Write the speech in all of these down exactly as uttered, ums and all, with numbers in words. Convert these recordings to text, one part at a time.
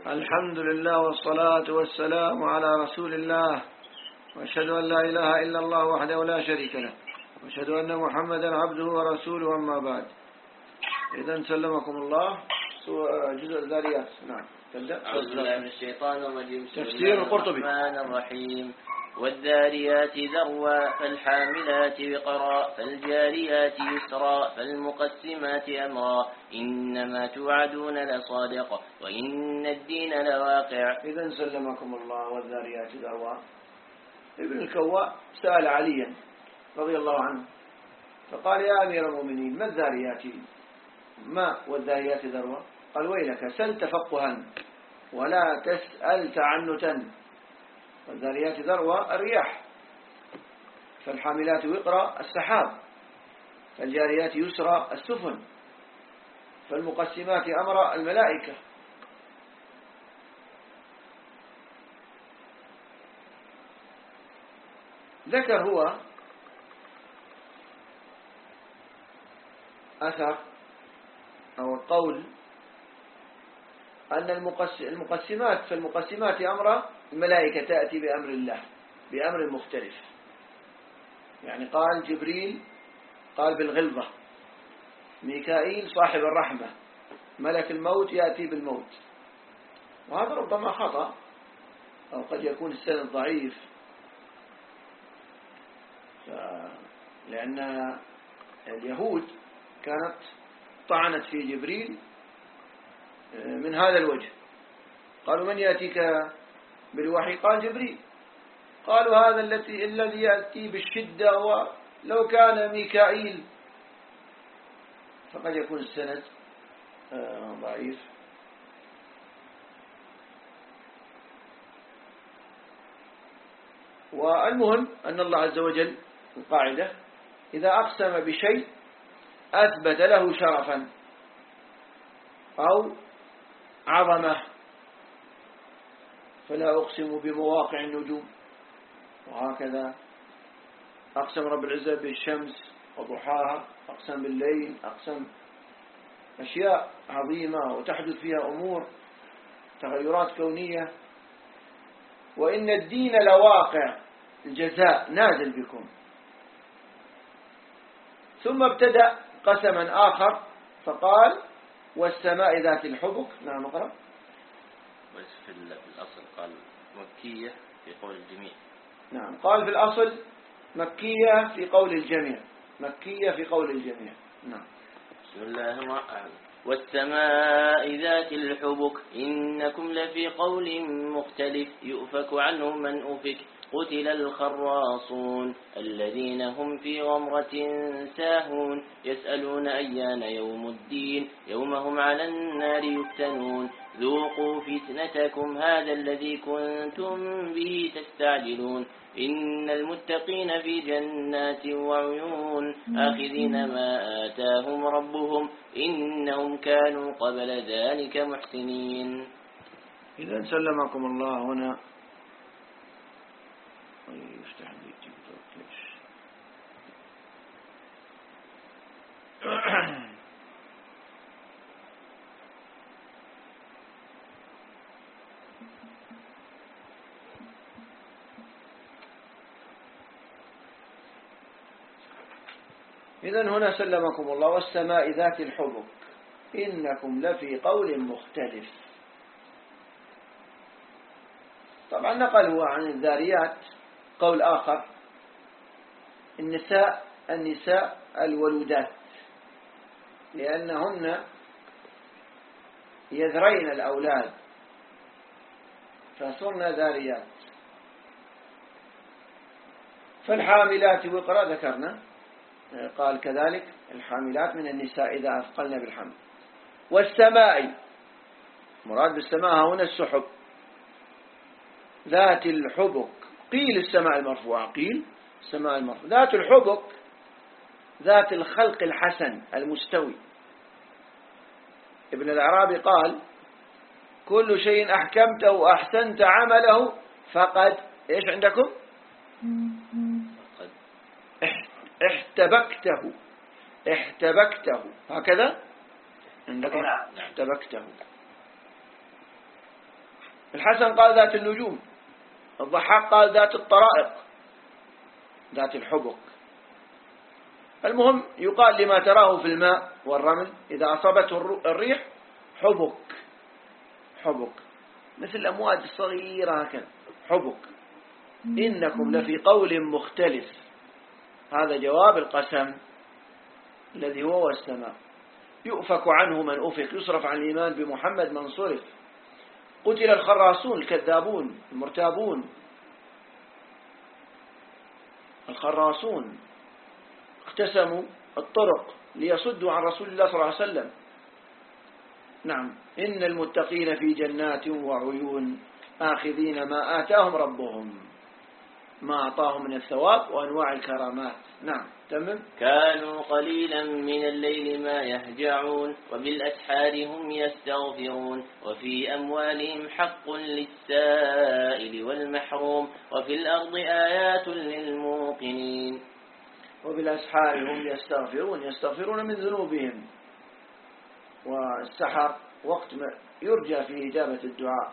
الحمد لله والصلاة والسلام على رسول الله، وأشهد أن لا إله إلا الله وحده لا شريك له، وأشهد أن محمدا عبده ورسوله، أما بعد. إذا سلمكم الله. جزء الذاريات. نعم. تبدأ. أعوذ بالله من الشيطان الرجيم. تفسير القرطبي. بسم الله الرحمن الرحيم. والذاريات ذروا فالحاملات وقرا فالجاريات يسرا فالمقسمات أمرا إنما توعدون لصادق وإن الدين لواقع. إذا سلمكم الله. والذاريات ذروا. ابن الكواء سأل عليا رضي الله عنه فقال: يا أمير المؤمنين، ما الذاريات؟ ما والذاريات ذروا؟ قال: ويلك، سل تفقها ولا تسأل تعنتا. والذاريات ذروة الرياح، فالحاملات وقرا السحاب، فالجاريات يسرى السفن، فالمقسمات أمر الملائكة. ذكر هو أثر أو القول أن المقسمات فالمقسمات أمر الملائكة تأتي بأمر الله بأمر مختلف. يعني قال جبريل قال بالغلظة، ميكائيل صاحب الرحمة، ملك الموت يأتي بالموت. وهذا ربما خطأ أو قد يكون السند ضعيف، لأن اليهود كانت طعنت في جبريل من هذا الوجه. قالوا: من يأتيك بالوحي؟ قال: جبريل. قالوا: هذا الذي الذي يأتي بالشدة، ولو كان ميكائيل. فقد يكون السند ضعيف. والمهم أن الله عز وجل القاعدة إذا أقسم بشيء أثبت له شرفا أو عظمة. فلا أقسم بمواقع النجوم، وهكذا أقسم رب العزة بالشمس وضحاها، أقسم بالليل، أقسم أشياء عظيمة وتحدث فيها أمور تغيرات كونية. وإن الدين لواقع، الجزاء نازل بكم. ثم ابتدأ قسما آخر فقال: والسماء ذات الحبك. نعم اقرأ. في الأصل قال مكية في قول الجميع. نعم، قال في الأصل مكية في قول الجميع. مكية في قول الجميع. نعم. بسم الله الرحمن الرحيم. والسماء ذات الحبك إنكم لفي قول مختلف يؤفك عنه من أفك قتل الخراصون الذين هم في غمرة ساهون يسألون أيان يوم الدين يوم هم على النار يفتنون ذوقوا فتنتكم هذا الذي كنتم به تستعجلون إن المتقين في جنات وعيون آخذين ما آتاهم ربهم إنهم كانوا قبل ذلك محسنين. إذا سلمكم الله. هنا يفتح لي إذن هنا سلمكم الله. والسماء ذات الحبك إنكم لفي قول مختلف. طبعا نقل هو عن الذاريات قول آخر: النساء النساء الولودات، لأنهن يذرين الأولاد فصرن ذاريات. فالحاملات وقرا ذكرنا، قال كذلك الحاملات من النساء إذا أثقلن بالحمل. والسماء، مراد بالسماء هنا السحب، ذات الحبك. قيل السماء المرفوعة، قيل السماء المرفوعة. ذات الحبك ذات الخلق الحسن المستوي. ابن العرابي قال: كل شيء أحكمته وأحسنت عمله فقد إيش عندكم؟ احتبكته احتبكته هكذا عندكم. احتبكته الحسن قال ذات النجوم، الضحاك قال ذات الطرائق، ذات الحبك. المهم يقال لما تراه في الماء والرمل إذا أصابته الريح حبك، حبك مثل الأمواج الصغيرة هكذا، حبك. إنكم لفي قول مختلف، هذا جواب القسم الذي هو والسماء. يؤفك عنه من أفك، يصرف عن الإيمان بمحمد من صرف. قتل الخراصون الكذابون المرتابون، الخراصون اقتسموا الطرق ليصدوا عن رسول الله صلى الله عليه وسلم. نعم. إن المتقين في جنات وعيون آخذين ما آتاهم ربهم، ما أعطاهم من الثواب وأنواع الكرامات. نعم تمام. كانوا قليلا من الليل ما يهجعون وبالأسحار هم يستغفرون وفي أموالهم حق للسائل والمحروم وفي الأرض آيات للموقنين. وبالأسحار هم يستغفرون، يستغفرون من ذنوبهم، والسحر وقت يرجى فيه إجابة الدعاء.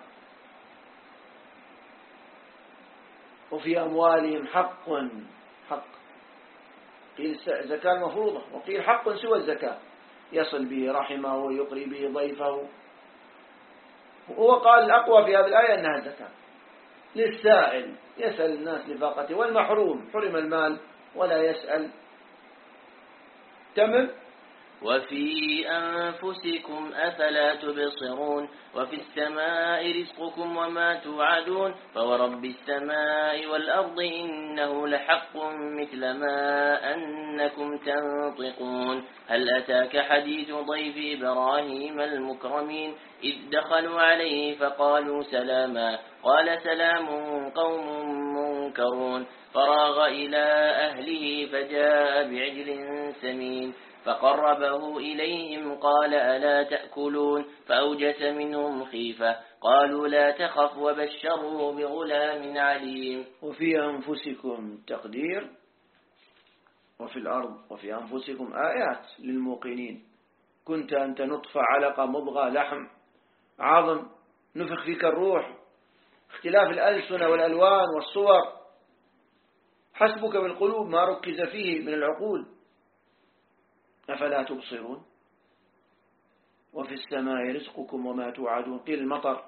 وفي أموالهم حق، حق قيل زكاة مفروضة، وقيل حق سوى الزكاة يصل به رحمه ويقري به ضيفه. وهو قال الأقوى في هذه الآية أنها الزكاة للسائل، يسأل الناس لفاقته، والمحروم حرم المال ولا يسأل. تمام. وفي أنفسكم أفلا تبصرون وفي السماء رزقكم وما توعدون فورب السماء والأرض إنه لحق مثل ما أنكم تنطقون. هل أتاك حديث ضيف إبراهيم المكرمين إذ دخلوا عليه فقالوا سلاما قال سلام قوم منكرون فراغ إلى أهله فجاء بعجل سمين فقربه إليهم قال ألا تأكلون فأوجس منهم خيفة قالوا لا تخف وبشروه بغلام عليم. وفي أنفسكم تقدير، وفي الأرض وفي أنفسكم آيات للموقنين. كنت أنت نطفة علقة مضغة لحم عظم نفخ فيك الروح، اختلاف الألسنة والألوان والصور، حسبك بالقلوب ما ركز فيه من العقول. أفلا تبصرون. وفي السماء رزقكم وما توعدون، قيل المطر،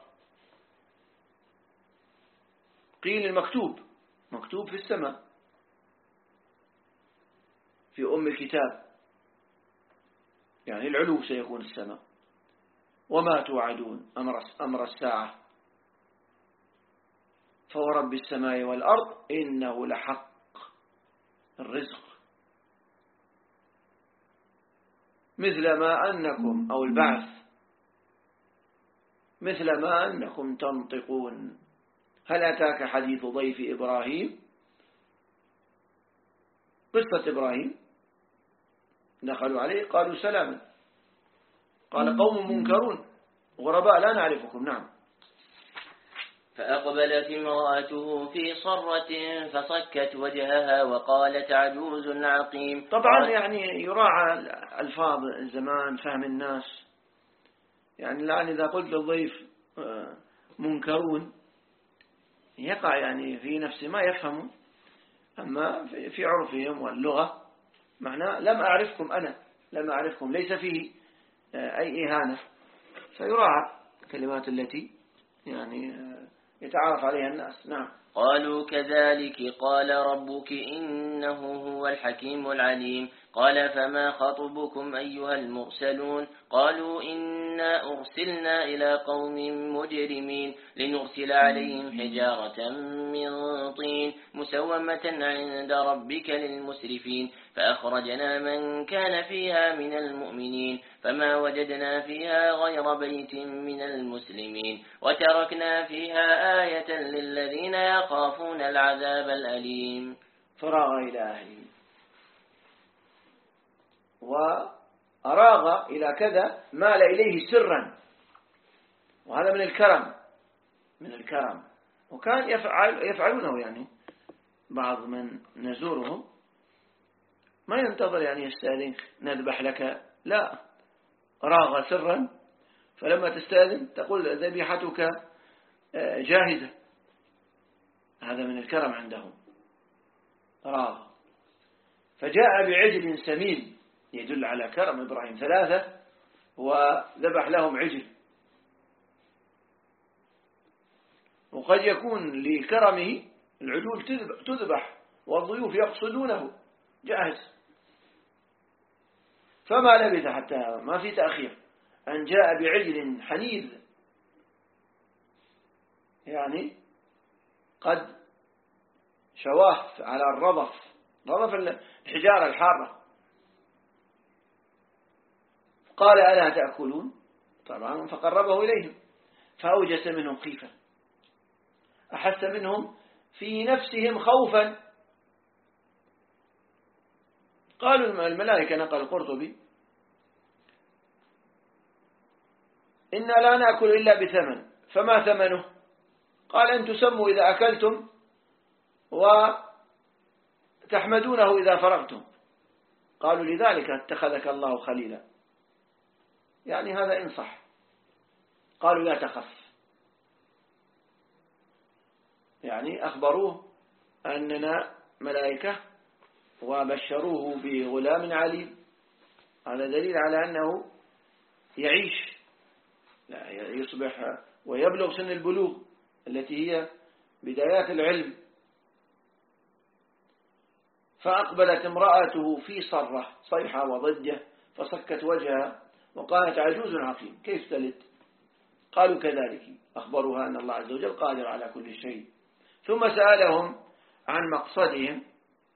قيل المكتوب، مكتوب في السماء في أم الكتاب، يعني العلو سيكون السماء. وما توعدون أمر, أمر الساعة. فورب السماء والأرض إنه لحق، الرزق مثل ما أنكم، أو البعث مثل ما أنكم تنطقون. هل أتاك حديث ضيف إبراهيم؟ قصة إبراهيم دخلوا عليه قالوا سلاما قال قوم منكرون غرباء لا نعرفكم. نعم. فأقبلت امرأته في صرة فصكت وجهها وقالت عجوز عقيم. طبعا يعني يراعى الفاظ الزمان فهم الناس، يعني الآن إذا قلت للضيف منكرون يقع يعني في نفسه ما يفهمه، أما في عرفهم واللغة معناه لم أعرفكم، أنا لم أعرفكم، ليس فيه أي إهانة، فيراعى الكلمات التي يعني يتعارف عليها الناس. نعم. قالوا كذلك قال ربك إنه هو الحكيم العليم. قال فما خطبكم أيها المرسلون؟ قالوا إنا أرسلنا إلى قوم مجرمين لنرسل عليهم حجارة من طين مسومة عند ربك للمسرفين فأخرجنا من كان فيها من المؤمنين فما وجدنا فيها غير بيت من المسلمين وتركنا فيها آية للذين يخافون العذاب الأليم. فراغ إلى أهله، وأراغ إلى كذا مال إليه سرا، وهذا من الكرم، من الكرم. وكان يفعل يفعلونه، يعني بعض من نزورهم ما ينتظر يعني يستأذن نذبح لك، لا، راغ سرا، فلما تستأذن تقول ذبيحتك جاهزة. هذا من الكرم عندهم راغ. فجاء بعجل سمين يدل على كرم إبراهيم، ثلاثة وذبح لهم عجل. وقد يكون لكرمه العجول تذبح والضيوف يقصدونه جاهز. فما لبث حتى ما في تأخير أن جاء بعجل حنيذ، يعني قد شواه على الرضف، رضف الحجارة الحارة. قال ألا تأكلون؟ طبعا فقربه إليهم فأوجس منهم خيفة، أحس منهم في نفسهم خوفا. قالوا الملائكة، نقل القرطبي، إنا لا نأكل إلا بثمن، فما ثمنه؟ قال أن تسموا إذا أكلتم وتحمدونه إذا فرغتم. قالوا لذلك اتخذك الله خليلا، يعني هذا إن صح. قالوا لا تخف، يعني أخبروه أننا ملائكة وبشروه بغلام عليم. هذا دليل على أنه يعيش، لا يصبح ويبلغ سن البلوغ التي هي بدايات العلم. فأقبلت امرأته في صرة صيحة وضجة فصكت وجهها وقالت عجوز عقيم كيف تلد؟ قالوا كذلك، أخبروها أن الله عز وجل قادر على كل شيء. ثم سألهم عن مقصدهم،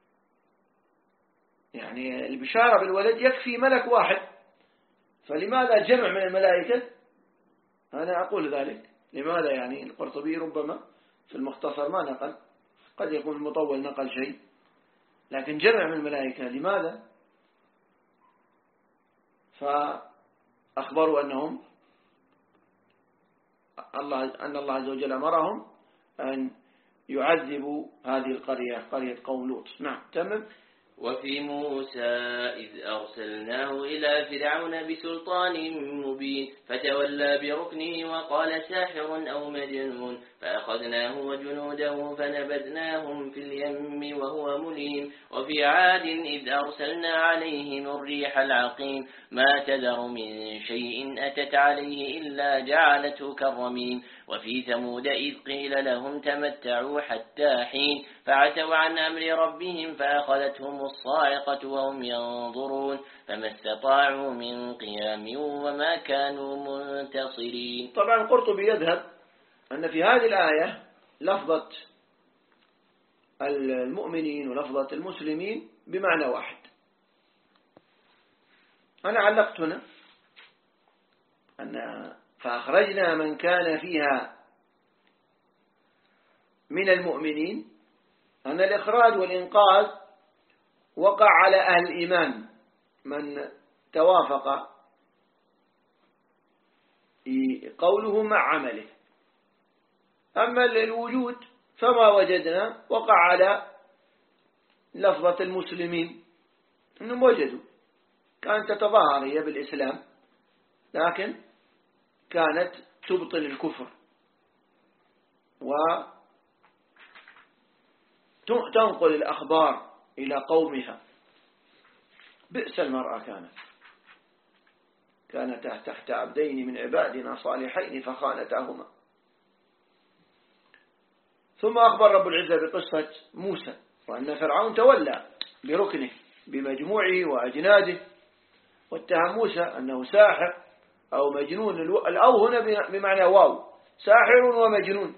يعني البشارة بالولد يكفي ملك واحد، فلماذا جمع من الملائكة؟ أنا أقول ذلك لماذا، يعني القرطبي ربما في المختصر ما نقل، قد يكون المطول نقل شيء، لكن جمع من الملائكة لماذا؟ فأخبروا أنهم الله أن الله عز وجل أمرهم أن يعذبوا هذه القرية، قرية قوم لوط. نعم تمام. وفي موسى إذ أرسلناه إلى فرعون بسلطان مبين فتولى بركنه وقال ساحر أو مجنون فأخذناه وجنوده فنبذناهم في اليم وهو مليم. وفي عاد إذ أرسلنا عليهم الريح العقيم ما تذر من شيء أتت عليه إلا جعلته كالرميم. وفي ثمود إذ قيل لهم تمتعوا حتى حين فعتوا عن أمر ربهم فأخذتهم الصاعقة وهم ينظرون فما استطاعوا من قيام وما كانوا منتصرين. طبعا القرطبي يذهب أن في هذه الآية لفظة المؤمنين ولفظة المسلمين بمعنى واحد. أنا علقت هنا أن فأخرجنا من كان فيها من المؤمنين، أن الإخراج والإنقاذ وقع على أهل الإيمان من توافق قوله مع عمله. أما الوجود فما وجدنا وقع على لفظة المسلمين، أنهم وجدوا كانت تتظاهر هي بالإسلام لكن كانت تبطل الكفر وتنقل الأخبار إلى قومها. بئس المرأة كانت كانت تحت عبدين من عبادنا صالحين فخانتاهما. ثم أخبر رب العزة بقصة موسى وأن فرعون تولى بركنه بمجموعه وأجناده، واتهم موسى أنه ساحر أو مجنون. الأو هنا بمعنى واو، ساحر ومجنون.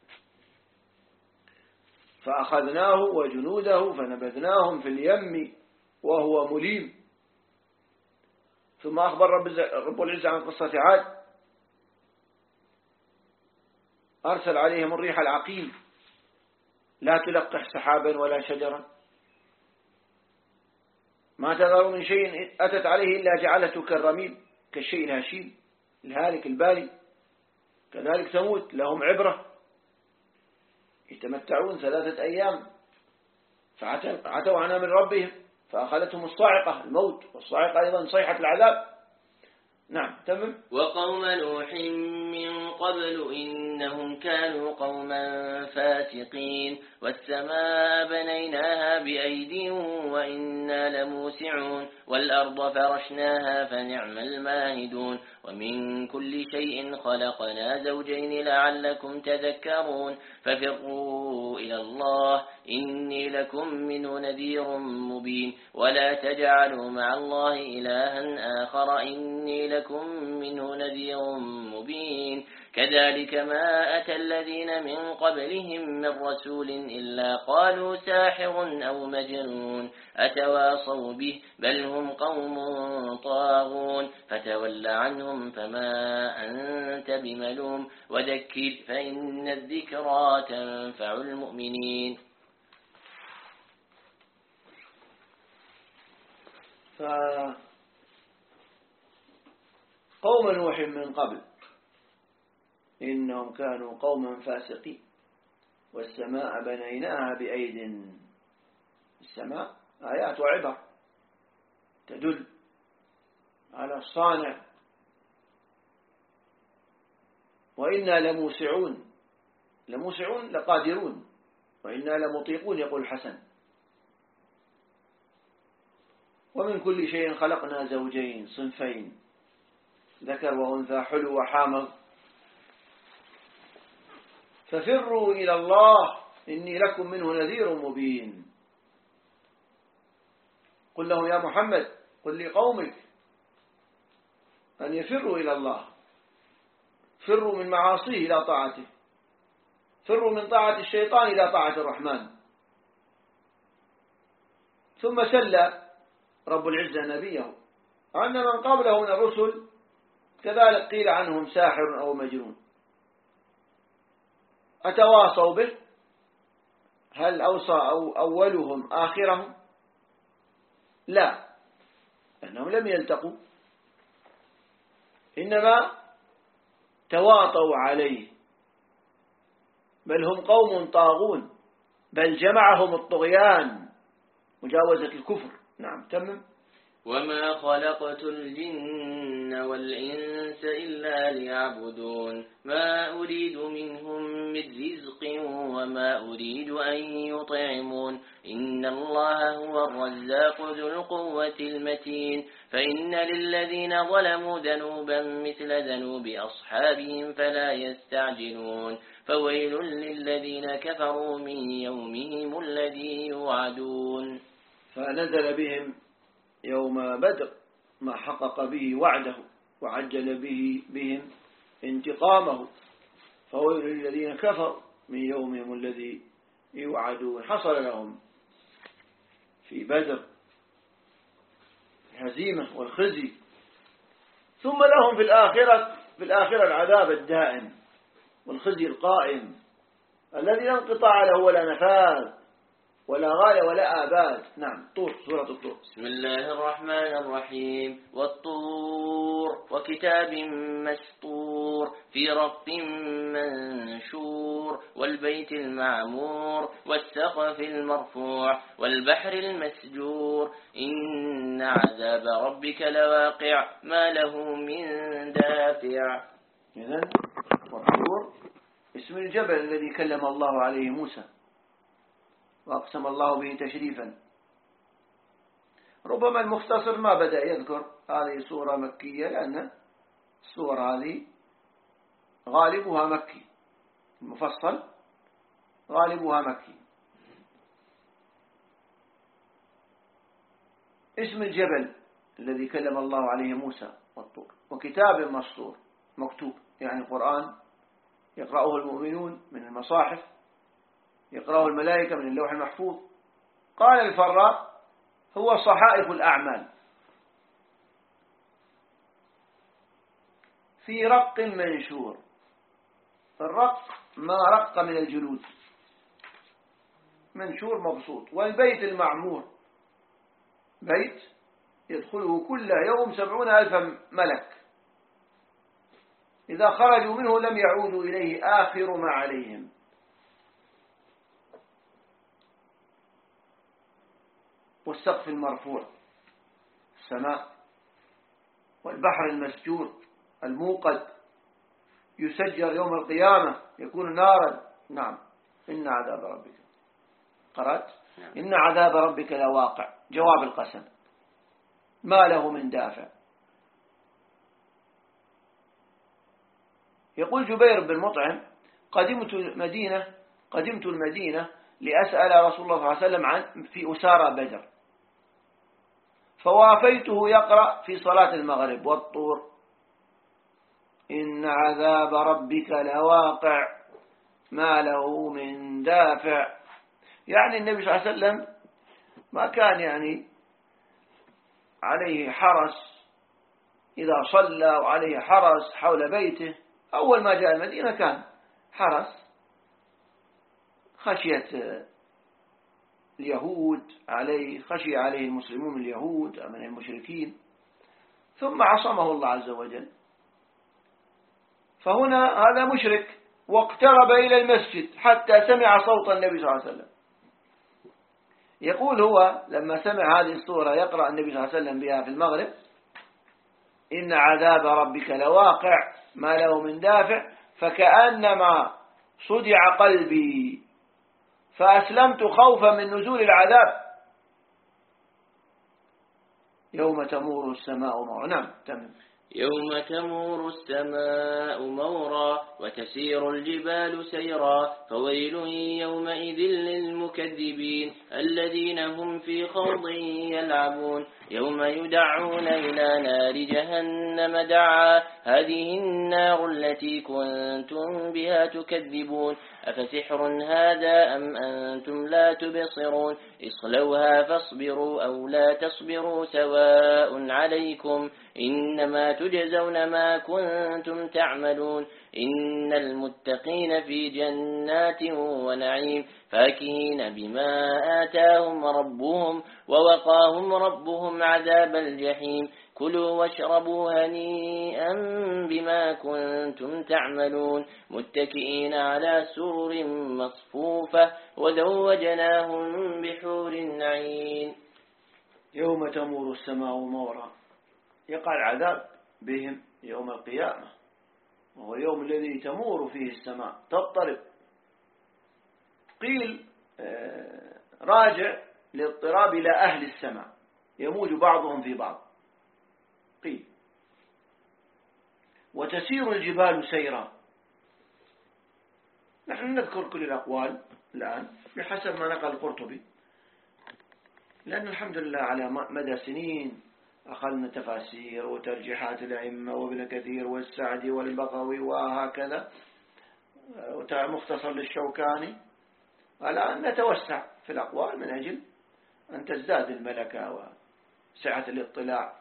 فأخذناه وجنوده فنبذناهم في اليم وهو مليم. ثم أخبر رب العزة عن قصة عاد، أرسل عليهم الريح العقيم لا تلقح سحابا ولا شجرا ما تذر من شيء أتت عليه إلا جعلته كالرميم كالشيء الهشيم الهالك البالي. كذلك ثمود لهم عبرة يتمتعون ثلاثة أيام فعتوا عن أمر ربهم فأخذتهم الصاعقة الموت، والصاعقة أيضا صيحة العذاب. نعم تمام. وقوم نوح من قبل إنهم كانوا قوما فاسقين والسماء بنيناها بأيد وإنا لموسعون والأرض فرشناها فنعم الماهدون ومن كل شيء خلقنا زوجين لعلكم تذكرون ففروا إلى الله إني لكم منه نذير مبين ولا تجعلوا مع الله إلها آخر إني لكم منه نذير مبين كذلك ما أتى الذين من قبلهم من رسول إلا قالوا ساحر أو مجنون أتواصوا به بل هم قوم طاغون فتول عنهم فما أنت بملوم وذكر فإن الذكرى تنفع المؤمنين. فقوم نوح من قبل إنهم كانوا قوما فاسقين والسماء بنيناها بأيد. السماء آيات وعبر تدل على الصانع. وإنا لموسعون، لموسعون لقادرون، وإنا لمطيقون يقول الحسن. ومن كل شيء خلقنا زوجين صنفين ذكر وأنثى حلو وحامض ففروا إلى الله إني لكم منه نذير مبين. قل له يا محمد قل لقومك أن يفروا إلى الله، فروا من معاصيه إلى طاعته، فروا من طاعة الشيطان إلى طاعة الرحمن. ثم سلى رب العزة نبيه أن من قبله من الرسل كذلك قيل عنهم ساحر أو مجنون. أتواصوا به؟ هل أوصى أو أولهم آخرهم؟ لا، لأنهم لم يلتقوا، إنما تواطوا عليه، بل هم قوم طاغون، بل جمعهم الطغيان مجاوزة الكفر. نعم تمم. وما خلقت الجن والإنس إلا ليعبدون ما أريد منهم من رزق وما أريد أن يطعمون إن الله هو الرزاق ذو القوة المتين فإن للذين ظلموا ذنوبا مثل ذنوب أصحابهم فلا يستعجلون فويل للذين كفروا من يومهم الذي يوعدون. فنزل بهم يوم بدر ما حقق به وعده وعجل به بهم انتقامه، فويل للذين كفروا من يومهم الذي يوعدون. حصل لهم في بدر الهزيمة والخزي، ثم لهم في الآخرة في الآخرة العذاب الدائم والخزي القائم الذي لا انقطاع له ولا نفاذ ولا غاية ولا آباد. نعم. طور، سورة الطور. بسم الله الرحمن الرحيم. والطور وكتاب مسطور في رق منشور والبيت المعمور والسقف المرفوع والبحر المسجور إن عذاب ربك لواقع ما له من دافع. إذن والطور اسم الجبل الذي كلم الله عليه موسى وأقسم الله به تشريفا. ربما المختصر ما بدأ يذكر هذه سورة مكية لأن السورة هذه غالبها مكي، المفصل غالبها مكي. اسم الجبل الذي كلم الله عليه موسى والطور وكتاب مسطور مكتوب، يعني القرآن يقرأه المؤمنون من المصاحف، يقرأه الملائكة من اللوح المحفوظ. قال الفراء هو صحائف الأعمال في رق منشور. الرق ما رق من الجلود، منشور مبسوط. والبيت المعمور بيت يدخله كل يوم سبعون ألف ملك، إذا خرجوا منه لم يعودوا إليه آخر ما عليهم. والسقف المرفوع، السماء والبحر المسجور الموقد يسجر يوم القيامة يكون نارا. نعم. إن عذاب ربك قرأت إن عذاب ربك لواقع، جواب القسم، ما له من دافع. يقول جبير بن مطعم قدمت المدينة قدمت المدينة لأسأل رسول الله صلى الله عليه وسلم عن في أسارى بدر، فوافيته يقرأ في صلاة المغرب والطور إن عذاب ربك لواقع ما له من دافع. يعني النبي صلى الله عليه وسلم ما كان يعني عليه حرس إذا صلى وعليه حرس حول بيته. أول ما جاء المدينة كان حرس خشية اليهود عليه، خشي عليه المسلمون من اليهود من المشركين، ثم عصمه الله عز وجل. فهنا هذا مشرك واقترب إلى المسجد حتى سمع صوت النبي صلى الله عليه وسلم. يقول هو لما سمع هذه السورة يقرأ النبي صلى الله عليه وسلم بها في المغرب إن عذاب ربك لواقع ما له من دافع، فكأنما صدع قلبي فأسلمت خوفا من نزول العذاب يوم تمور السماء مورا. نعم تمام. يوم تمور السماء مورا وتسير الجبال سيرا فويل يومئذ للمكذبين الذين هم في خوض يلعبون يوم يدعون إلى نار جهنم دعا هذه النار التي كنتم بها تكذبون أفسحر هذا أم أنتم لا تبصرون اصلوها فاصبروا أو لا تصبروا سواء عليكم إنما تجزون ما كنتم تعملون إن المتقين في جنات ونعيم فاكهين بما آتاهم ربهم ووقاهم ربهم عذاب الجحيم كلوا واشربوا هنيئا بما كنتم تعملون متكئين على سرر مصفوفة وزوجناهم بحور عين. يوم تمور السماء مورا يقع العذاب بهم يوم القيامة، وهو اليوم الذي تمور فيه السماء تضطرب. قيل راجع للاضطراب إلى أهل السماء يموج بعضهم في بعض. قيل وتسير الجبال سيرا. نحن نذكر كل الأقوال الآن بحسب ما نقل القرطبي، لأن الحمد لله على مدى سنين أخذنا تفاسير وترجيحات الأئمة وابن كثير والسعدي والبغوي وهكذا مختصر للشوكاني. الآن نتوسع في الأقوال من أجل أن تزداد الملكة وسعة الاطلاع،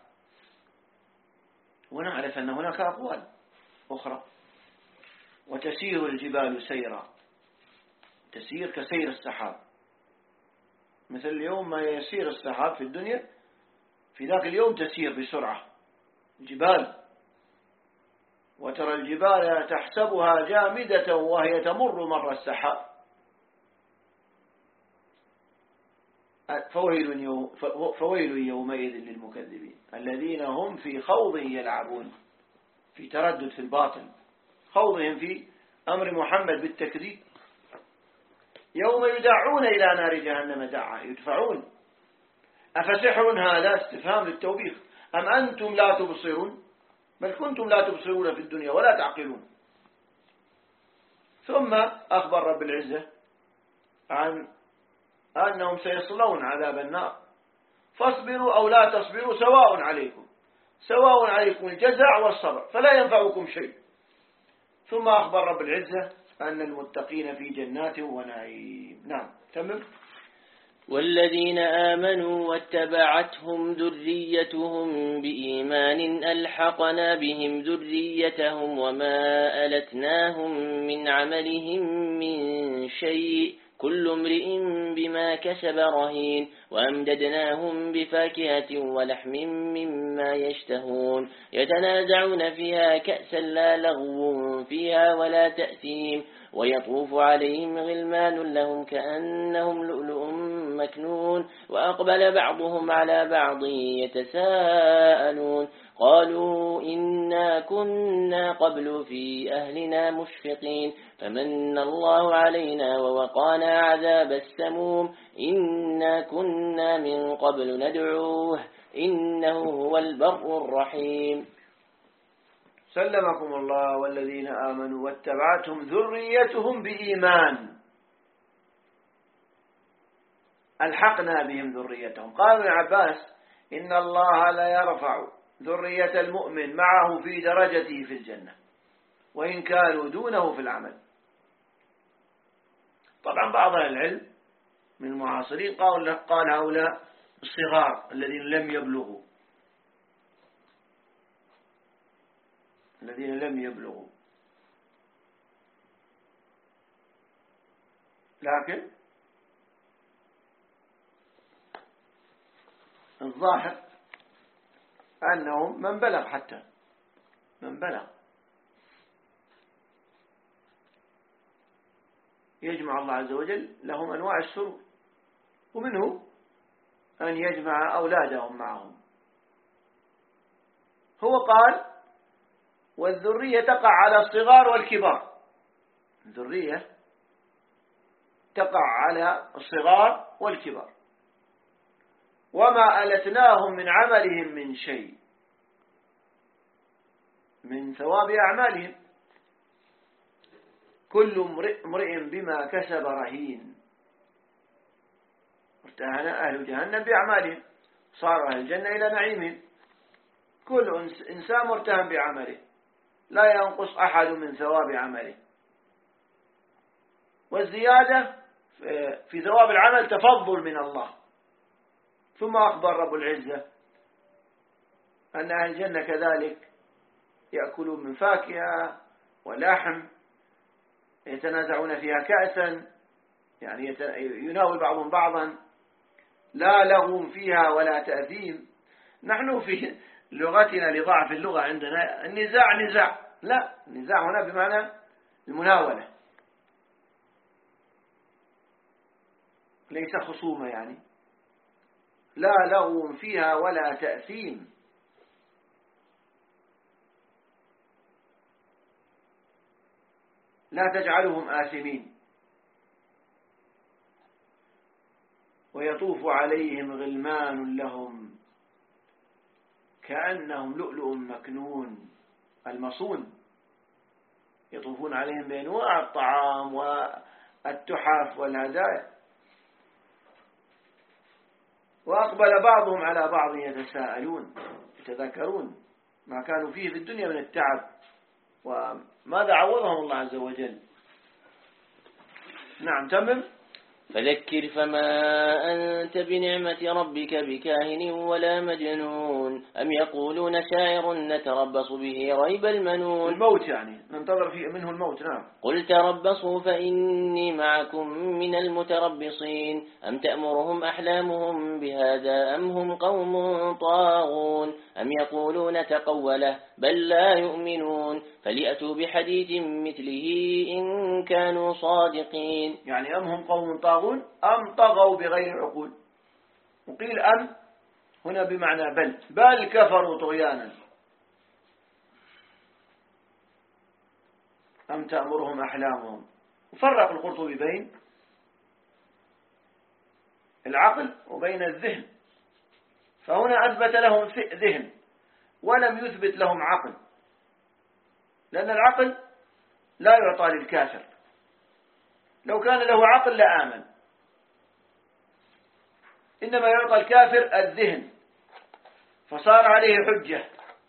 ونعرف أن هناك أقوال أخرى. وتسير الجبال سيرا، تسير كسير السحاب، مثل اليوم ما يسير السحاب في الدنيا، في ذاك اليوم تسير بسرعة الجبال. وترى الجبال تحسبها جامدة وهي تمر مر السحاب. فويل, يوم فويل يومئذ للمكذبين الذين هم في خوض يلعبون، في تردد في الباطل، خوضهم في أمر محمد بالتكذيب. يوم يدعون إلى نار جهنم دعا، يدفعون. أفسحر هذا؟ استفهام للتوبيخ. أم أنتم لا تبصرون؟ بل كنتم لا تبصرون في الدنيا ولا تعقلون. ثم أخبر رب العزة عن أنهم سيصلون عذاب النار، فاصبروا أو لا تصبروا سواء عليكم، سواء عليكم الجزاء والصبر فلا ينفعكم شيء. ثم أخبر رب العزة أن المتقين في جنات ونعيم. نعم تمام. والذين آمنوا واتبعتهم ذريتهم بإيمان ألحقنا بهم ذريتهم وما ألتناهم من عملهم من شيء كل امرئ بما كسب رهين وأمددناهم بفاكهة ولحم مما يشتهون يتنازعون فيها كأسا لا لغو فيها ولا تأثيم ويطوف عليهم غلمان لهم كأنهم لؤلؤ مكنون وأقبل بعضهم على بعض يتساءلون قالوا إنا كنا قبل في أهلنا مشفقين فمن الله علينا ووقانا عذاب السموم إنا كنا من قبل ندعوه إنه هو البر الرحيم. سلمكم الله والذين آمنوا واتبعتهم ذريتهم بإيمان ألحقنا بهم ذريتهم. قال ابن عباس إن الله لا يرفع ذرية المؤمن معه في درجته في الجنة وإن كانوا دونه في العمل. طبعا بعض العلم من المعاصرين قال قال هؤلاء الصغار الذين لم يبلغوا الذين لم يبلغوا لكن الظاهر أنهم من بلغ حتى من بلغ يجمع الله عز وجل لهم أنواع السرور ومنه أن يجمع أولادهم معهم. هو قال والذرية تقع على الصغار والكبار. الذرية تقع على الصغار والكبار وما ألتناهم من عملهم من شيء من ثواب أعمالهم كل امرئ بما كسب رهين. ارتهن أهل جهنم بأعمالهم صار أهل الجنة إلى نعيمهم. كل إنسان مرتهن بعمله لا ينقص أحد من ثواب عمله. والزيادة في ثواب العمل تفضل من الله. ثم أخبر رب العزة أن أهل الجنة كذلك يأكلون من فاكهة ولحم يتنازعون فيها كأسا يعني يناول بعضهم بعضا لا لغو فيها ولا تأثيم. نحن في لغتنا لضعف اللغة عندنا النزاع نزاع، لا، النزاع هنا بمعنى المناولة ليس خصومة يعني. لا لغو فيها ولا تأثيم. لا تجعلهم آثمين. ويطوف عليهم غلمان لهم كأنهم لؤلؤ مكنون المصون. يطوفون عليهم بأنواع الطعام والتحف والهدايا. وأقبل بعضهم على بعض يتساءلون يتذكرون ما كانوا فيه في الدنيا من التعب وماذا عوضهم الله عز وجل. نعم تمم. فذكر فما أنت بنعمة ربك بكاهن ولا مجنون أم يقولون شاعر نتربص به ريب المنون. الموت يعني ننتظر فيه منه الموت. نعم. قل تربصوا فإني معكم من المتربصين أم تأمرهم أحلامهم بهذا أم هم قوم طاغون أم يقولون تقوله بل لا يؤمنون فليأتوا بحديث مثله إن كانوا صادقين. يعني أم هم قوم طاغون أم طغوا بغير عقول. وقيل أم هنا بمعنى بل بل كفروا طغيانا. أم تأمرهم أحلامهم. وفرق القرطبي بين العقل وبين الذهن. فهنا أثبت لهم ذهن ولم يثبت لهم عقل لأن العقل لا يعطى للكافر. لو كان له عقل لآمن. إنما يعطى الكافر الذهن فصار عليه حجة.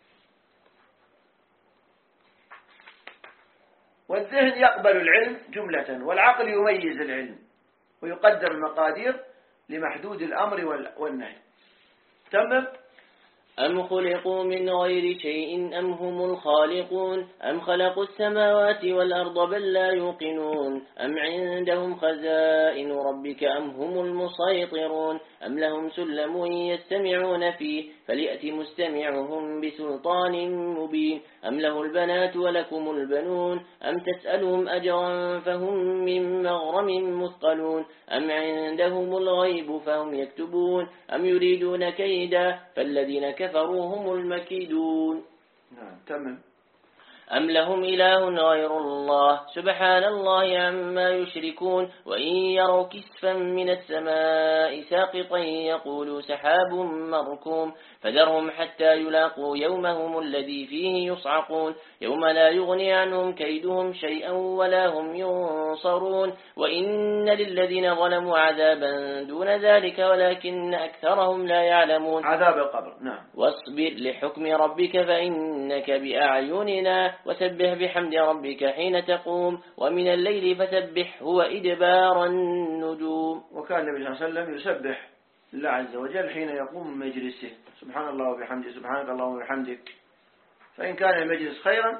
والذهن يقبل العلم جملة والعقل يميز العلم ويقدر المقادير لمحدود الأمر والنهي. تمام. أم خلقوا من غير شيء أم هم الخالقون أم خلقوا السماوات والأرض بل لا يوقنون أم عندهم خزائن ربك أم هم المسيطرون أم لهم سلم يستمعون فيه فليأت مستمعهم بسلطان مبين أم له البنات ولكم البنون أم تسألهم أجرا فهم من مغرم مثقلون أم عندهم الغيب فهم يكتبون أم يريدون كيدا فالذين كفروا هم المكيدون. نعم تمام. أم لهم إله غير الله سبحان الله عما يشركون وإن يروا كسفا من السماء ساقطا يقولوا سحاب مركوم فذرهم حتى يلاقوا يومهم الذي فيه يصعقون يوم لا يغني عنهم كيدهم شيئا ولا هم ينصرون وإن للذين ظلموا عذابا دون ذلك ولكن أكثرهم لا يعلمون. عذاب القبر. نعم. واصبر لحكم ربك فإنك بأعيننا وسبح بحمد ربك حين تقوم ومن الليل فسبحه وإدبار النجوم. وكان النبي صلى الله عليه وسلم يسبح الله عز وجل حين يقوم من مجلسه سبحان الله وبحمده سبحانك اللهم وبحمدك. فإن كان المجلس خيرا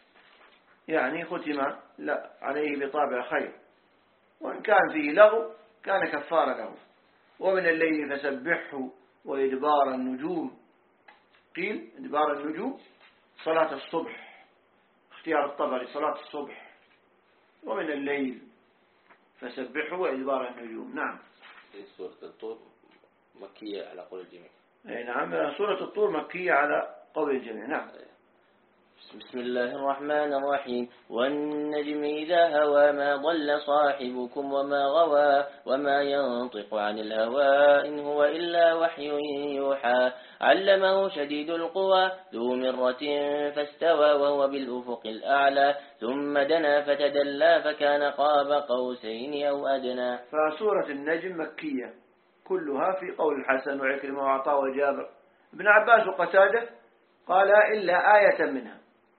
يعني ختم لا عليه بطابع خير وإن كان فيه لغو كان كفار له. ومن الليل فسبحه وإدبار النجوم. قيل إدبار النجوم صلاة الصبح اختيار الطبري صلاة الصبح. ومن الليل فسبحه وإدبار النجوم. نعم. سورة الطور مكية على قول الجميع. أي نعم سورة الطور مكية على قول الجميع. نعم. بسم الله الرحمن الرحيم والنجم إذا هوى ما ضل صاحبكم وما غوى وما ينطق عن الهوى إن هو إلا وحي يوحى علمه شديد القوى ذو مرة فاستوى وهو بالأفق الأعلى ثم دنا فتدلى فكان قاب قوسين أو أدنى. فسورة النجم مكية كلها في قول الحسن وعكرمة وعطاء وجابر. ابن عباس وقتادة قال إلا آية منها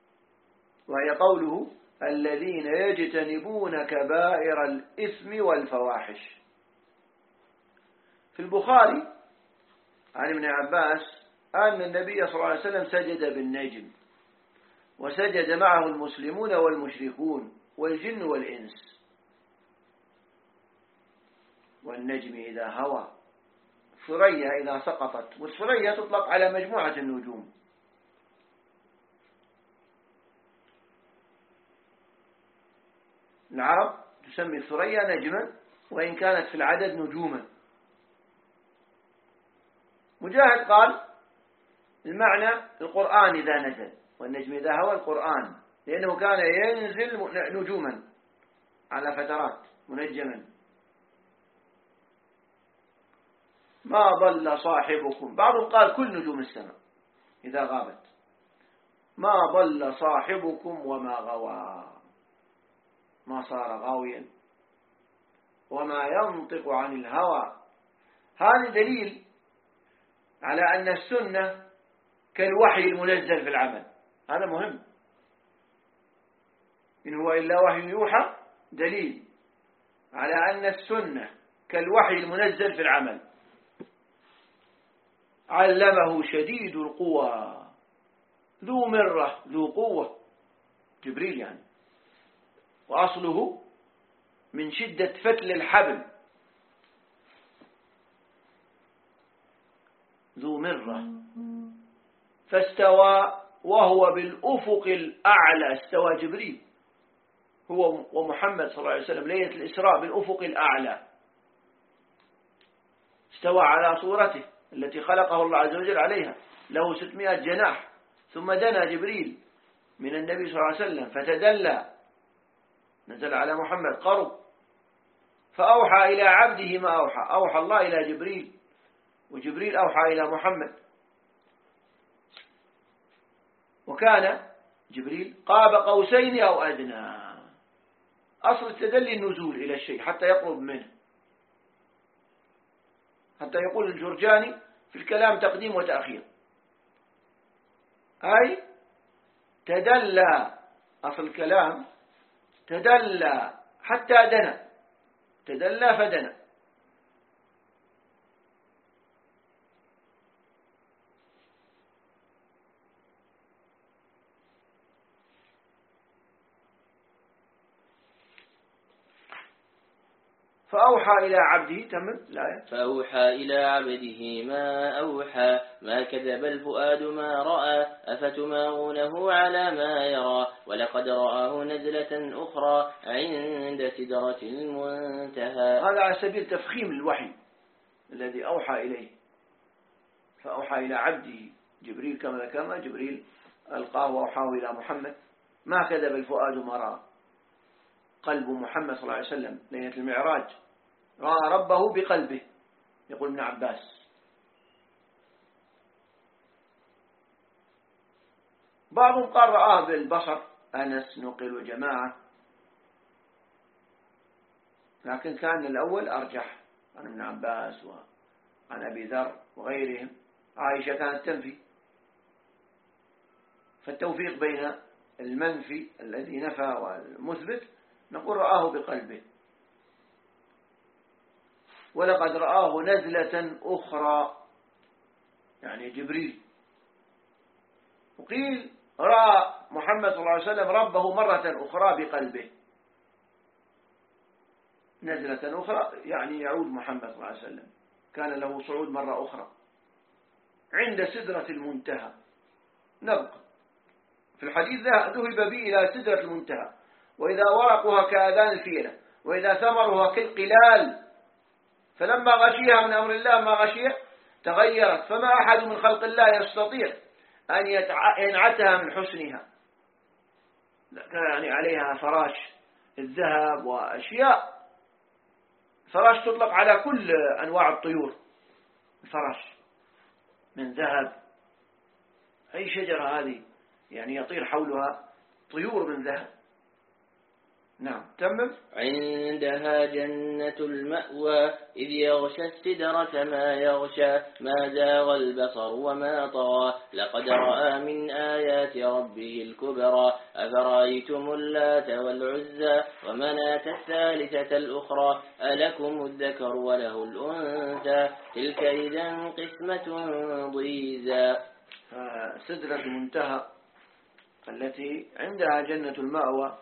وهي قوله الذين يجتنبون كبائر الإثم والفواحش. في البخاري عن ابن عباس أن النبي صلى الله عليه وسلم سجد بالنجم وسجد معه المسلمون والمشركون والجن والإنس. والنجم إذا هوى ثريا إذا سقطت. والثريا تطلق على مجموعة النجوم. العرب تسمي الثريا نجما وإن كانت في العدد نجوما. مجاهد قال المعنى القرآن إذا نزل والنجم إذا هوى القرآن لأنه كان ينزل نجوما على فترات منجما. ما ضل صاحبكم. بعضهم قال كل نجوم السماء إذا غابت. ما ضل صاحبكم وما غوى ما صار غاويا وما ينطق عن الهوى. هذا دليل على أن السنة كالوحي المنزل في العمل. هذا مهم. إن هو إلا وحي يوحى دليل على أن السنة كالوحي المنزل في العمل. علمه شديد القوى ذو مرة ذو قوة جبريل يعني. وأصله من شدة فتل الحبل ذو مرة فاستوى وهو بالأفق الأعلى. استوى جبريل هو ومحمد صلى الله عليه وسلم ليلة الإسراء بالأفق الأعلى. استوى على صورته التي خلقه الله عز وجل عليها له ستمائة جناح. ثم دنا جبريل من النبي صلى الله عليه وسلم فتدلى نزل على محمد قرب فأوحى إلى عبده ما أوحى. أوحى الله إلى جبريل وجبريل أوحى إلى محمد. وكان جبريل قاب قوسين أو أدنى. أصل التدلي النزول إلى الشيء حتى يقرب منه. حتى يقول الجرجاني في الكلام تقديم وتأخير أي تدلى. أصل الكلام تدلى حتى دنا. تدلى فدنا. فأوحى إلى عبده تمم لا فأوحى إلى عبده ما أوحى ما كذب الفؤاد ما رأى أفتمارونه على ما يرى ولقد رآه نزلة أخرى عند سدرة المنتهى. هذا على سبيل تفخيم الوحي الذي أوحى إليه. فأوحى إلى عبده جبريل كما ذكرنا، جبريل ألقاه وأوحاه إلى محمد. ما كذب الفؤاد ما رأى، قلب محمد صلى الله عليه وسلم ليلة المعراج رأى ربه بقلبه، يقول ابن عباس. بعضهم قال رآه بالبصر، أنس نقل وجماعة، لكن كان الأول أرجح عن ابن عباس وعن أبي ذر وغيرهم. عائشة كانت تنفي، فالتوفيق بين المنفي الذي نفى والمثبت نقول رآه بقلبه. ولقد رآه نزلة أخرى يعني جبريل. وقيل رأى محمد صلى الله عليه وسلم ربه مرة أخرى بقلبه. نزلة أخرى يعني يعود محمد صلى الله عليه وسلم، كان له صعود مرة أخرى عند سدرة المنتهى. نبقى في الحديث ذهب به إلى سدرة المنتهى، وإذا ورقها كآذان الفيلة وإذا ثمرها كالقلال، فلما غشيها من أمر الله ما غشيه تغيرت، فما أحد من خلق الله يستطيع أن ينعتها من حسنها. كان يعني عليها فراش الذهب وأشياء. فراش تطلق على كل أنواع الطيور، الفراش من ذهب، أي شجرة هذه يعني يطير حولها طيور من ذهب. نعم تمم. عندها جنة المأوى إذ يغشى السدرة ما يغشى ما زاغ البصر وما طغى لقد رأى من آيات ربه الكبرى أفرأيتم اللات والعزى ومناة الثالثة الأخرى ألكم الذكر وله الأنثى تلك إذا قسمة ضيزى. سدرة المنتهى التي عندها جنة المأوى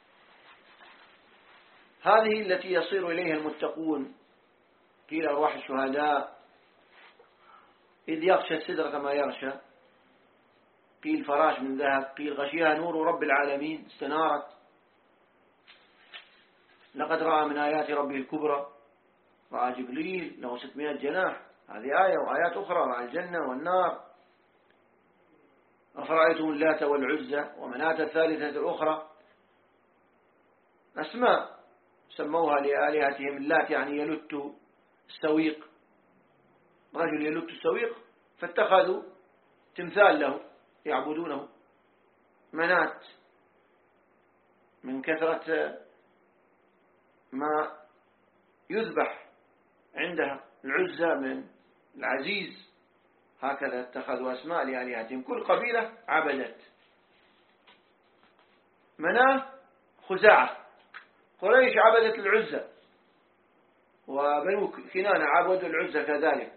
هذه التي يصير إليها المتقون، قيل أرواح الشهداء. إذ يغشى السدرة ما يغشى، قيل فراش من ذهب، قيل غشيها نور رب العالمين استنارت. لقد رأى من آيات ربه الكبرى، رأى جبريل له ستمائة جناح، هذه آية، وآيات أخرى رأى الجنة والنار. أفرأيتم اللات والعزى ومناة الثالثة الأخرى، أسماء سموها لآلهتهم. اللات يعني يلت السويق، رجل يلت السويق فاتخذوا تمثال له يعبدونه. مناة من كثرة ما يذبح عندها. العزى من العزيز. هكذا اتخذوا أسماء لآلهتهم، كل قبيلة عبدت. مناة خزاعة، قريش عبدت العزى، وبنو كنانة عبدوا العزى كذلك،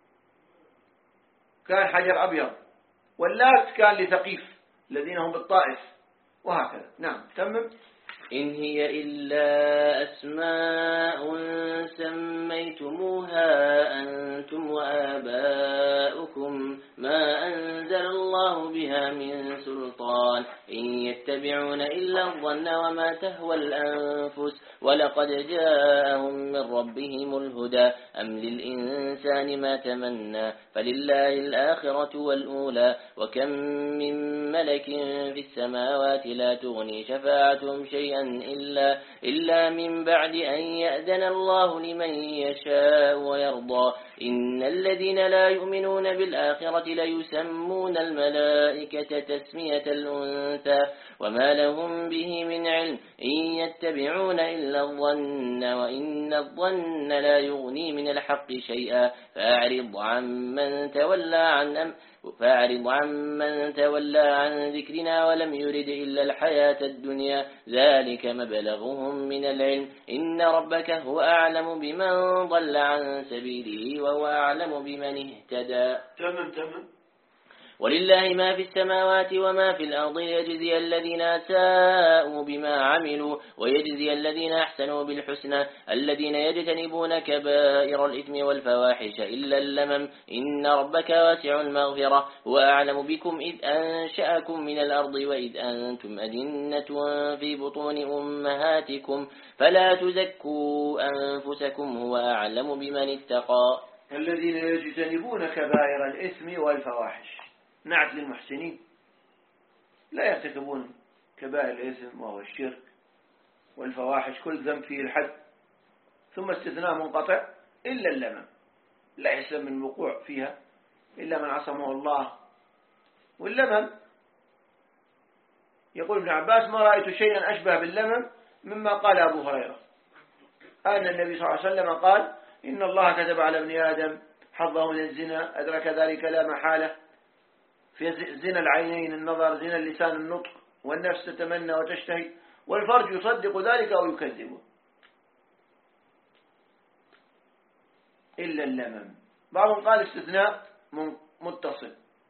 كان حجر أبيض. واللات كان لثقيف الذين هم بالطائف، وهكذا. نعم تمم. إن هي إلا أسماء سميتموها أنتم وآباؤكم ما أنزل الله بها من سلطان إن يتبعون إلا الظن وما تهوى الأنفس ولقد جاءهم من ربهم الهدى أم للإنسان ما تمنى فلله الآخرة والأولى وكم من ملك في السماوات لا تغني شفاعتهم شيئا إلا, إلا من بعد أن يأذن الله لمن يشاء ويرضى إن الذين لا يؤمنون بالآخرة ليسمون الملائكة تسمية الأنثى وما لهم به من علم إن يتبعون إلا الظن وإن الظن لا يغني من الحق شيئا فأعرض عمن تولى عن أم فأعرض عمن تولى عن ذكرنا ولم يرد إلا الحياة الدنيا ذلك مبلغهم من العلم إن ربك هو أعلم بمن ضل عن سبيله وهو أعلم بمن اهتدى. تمام تمام. ولله ما في السماوات وما في الأرض يجزي الذين أساءوا بما عملوا ويجزي الذين أحسنوا بالحسنى الذين يجتنبون كبائر الإثم والفواحش إلا اللمم إن ربك واسع المغفرة وأعلم بكم إذ أنشأكم من الأرض وإذ أنتم أجنة في بطون أمهاتكم فلا تزكوا أنفسكم هو أعلم بمن اتقى. الذين يجتنبون كبائر الإثم والفواحش نعت للمحسنين لا يرتكبون كبائر الإثم وهو الشرك والفواحش كل ذنب فيه الحد، ثم استثناء منقطع إلا اللمم لا يسلم من الوقوع فيها إلا من عصمه الله. واللمم يقول ابن عباس ما رأيت شيئا أشبه باللمم مما قال أبو هريرة أن النبي صلى الله عليه وسلم قال إن الله كتب على ابن آدم حظه من الزنا أدرك ذلك لا محالة، في زنا العينين النظر، زنا اللسان النطق، والنفس تتمنى وتشتهي، والفرج يصدق ذلك أو يكذبه إلا اللمم. بعضهم قال استثناء متصل.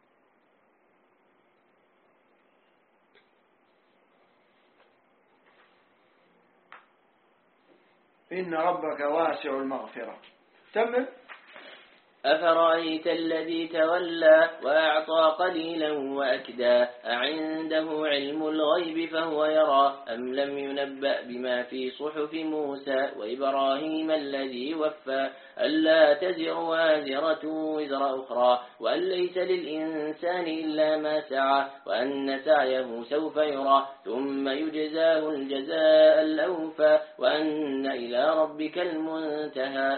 إن ربك واسع المغفرة. تم. أفرأيت الذي تولى وأعطى قليلا وأكدى أعنده علم الغيب فهو يرى أم لم ينبأ بما في صحف موسى وإبراهيم الذي وفى ألا تزر وازرة وزر أخرى وأن ليس للإنسان إلا ما سعى وأن سعيه سوف يرى ثم يجزاه الجزاء الأوفى وأن إلى ربك المنتهى.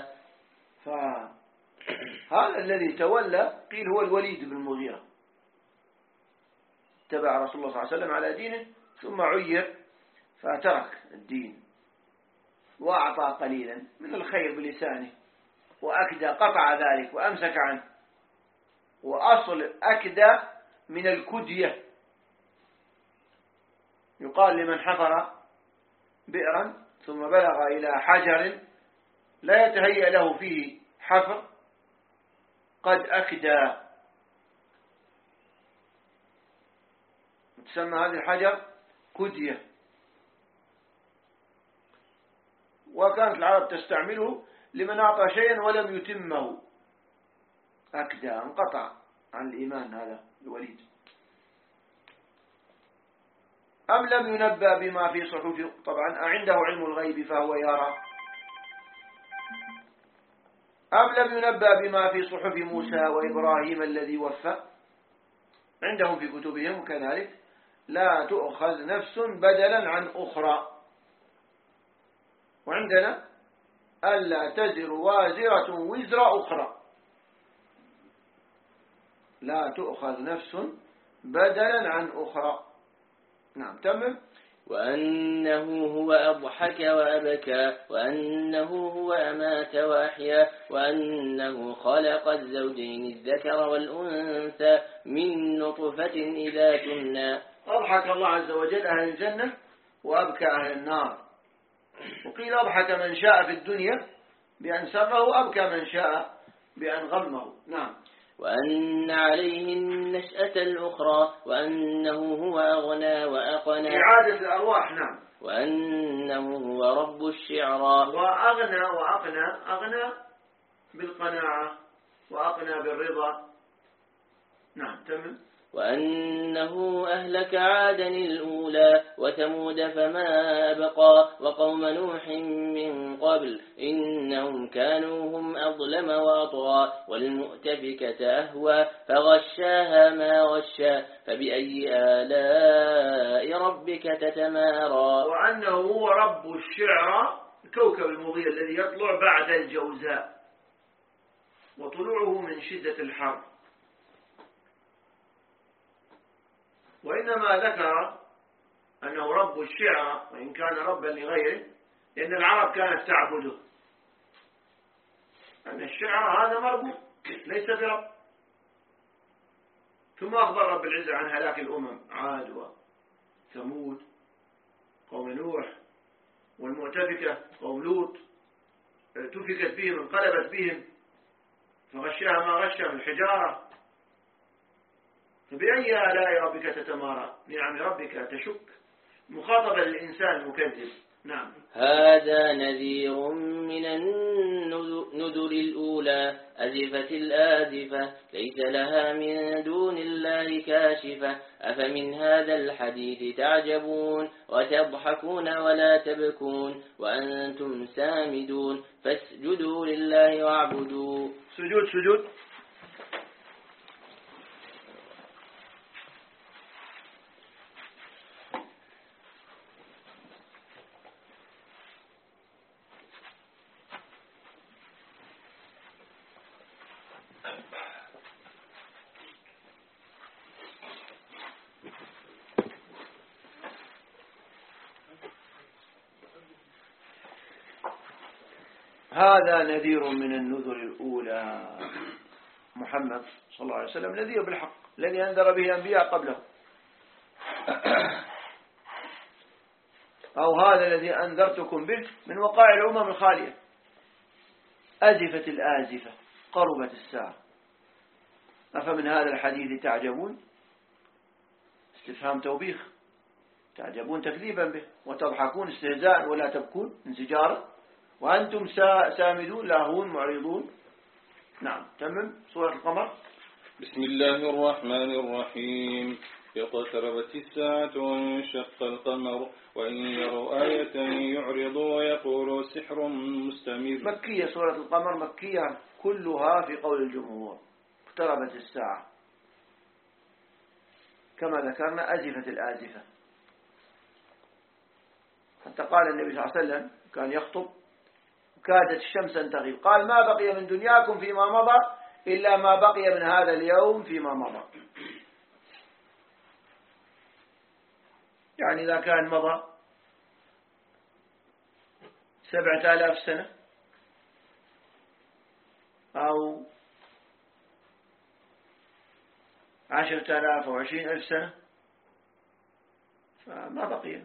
هذا الذي تولى قيل هو الوليد بن المغيرة، اتبع رسول الله صلى الله عليه وسلم على دينه ثم عير فترك الدين وأعطى قليلا من الخير بلسانه وأكدى قطع ذلك وأمسك عنه. وأصل أكدى من الكدية، يقال لمن حفر بئرا ثم بلغ إلى حجر لا يتهيأ له فيه حفر قد أكدى، تسمى هذه الحجر كدية. وكانت العرب تستعمله لمن أعطى شيئا ولم يتمه، أكدى انقطع عن الإيمان هذا الوليد. أم لم ينبأ بما في صحف، طبعا عنده علم الغيب فهو يرى. أم لم ينبأ بما في صحف موسى وإبراهيم الذي وفى عندهم في كتبهم كذلك لا تؤخذ نفس بدلا عن أخرى، وعندنا ألا تزر وازرة وزر أخرى، لا تؤخذ نفس بدلا عن أخرى. نعم تمام. وأنه هو أضحك وأبكى وأنه هو أمات وأحيا وأنه خلق الزوجين الذكر والأنثى من نطفة إذا تمنى. أضحك الله عز وجل أهل الجنة وأبكى أهل النار. وقيل أضحك من شاء في الدنيا بأن سره وأبكى من شاء بأن غمه. نعم. وأن عليه النشأة الأخرى وأنه هو أغنى وأقنى. إعادة الأرواح. نعم. وأنه هو رب الشعرى. وأغنى وأقنى، أغنى بالقناعة وأقنى بالرضا. نعم تمام. وأنه أهلك عادا الأولى وثمود فما أبقى وقوم نوح من قبل إنهم كانوا هم أظلم وأطغى والمؤتفكة أهوى فغشاها ما غشى فبأي آلاء ربك تتمارى. وأنه هو رب الشعرى الكوكب المضيء الذي يطلع بعد الجوزاء وطلوعه من شدة الحر. وإنما ذكر أنه رب الشعرى وإن كان ربا لغيره لأن العرب كانت تعبده، أن الشعرى هذا مربوط ليس برب. ثم أخبر رب العزة عن هلاك الأمم عاد وثمود قوم نوح والمؤتفكة قوم لوط، تفكت بهم انقلبت بهم فغشاها ما غشا من الحجارة. فبأي آلاء ربك تتمارى؟ نعم ربك تشك. مخاطبة للإنسان المكذب. نعم. هذا نذير من النذر الأولى أزفت الآزفة ليس لها من دون الله كاشفة أفمن هذا الحديث تعجبون وتضحكون ولا تبكون وأنتم سامدون فاسجدوا لله واعبدوا. سجود سجود. هذا نذير من النذر الأولى. محمد صلى الله عليه وسلم نذير بالحق الذي أنذر به أنبياء قبله، أو هذا الذي أنذرتكم به من وقائع الأمم الخالية. أزفت الآزفة قربت الساعة أفمن هذا الحديث تعجبون؟ استفهام توبيخ. تعجبون تكذيبا به، وتضحكون استهزاء ولا تبكون انزجارا، وأنتم سامدون لاهون معرضون. نعم. تمم. سورة القمر. بسم الله الرحمن الرحيم. اقتربت الساعة وانشق القمر وإن يروا آية يعرضوا ويقولوا سحر مستمر. مكية سورة القمر مكية كلها في قول الجمهور. اقتربت الساعة كما ذكرنا أزفت الآزفة، حتى قال النبي صلى الله عليه وسلم كان يخطب كادت الشمس أن تغيب قال ما بقي من دنياكم فيما مضى إلا ما بقي من هذا اليوم فيما مضى. يعني إذا كان مضى سبعة آلاف سنة أو عشرة آلاف أو عشرين ألف سنة فما بقي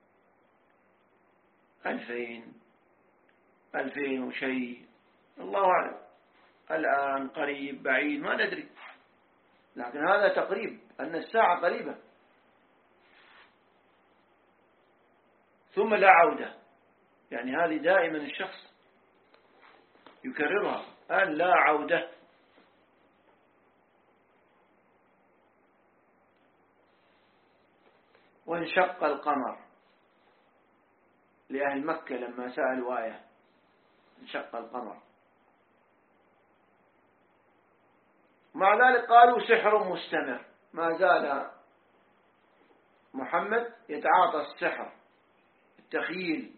ألفين ألفين وشيء، الله أعلم. الآن قريب بعيد ما ندري، لكن هذا تقريب أن الساعة قريبة. ثم لا عودة، يعني هذه دائما الشخص يكررها أن لا عودة. وانشق القمر لأهل مكة لما سألوا آية انشق القمر، مع ذلك قالوا سحر مستمر. ما زال محمد يتعاطى السحر التخييل،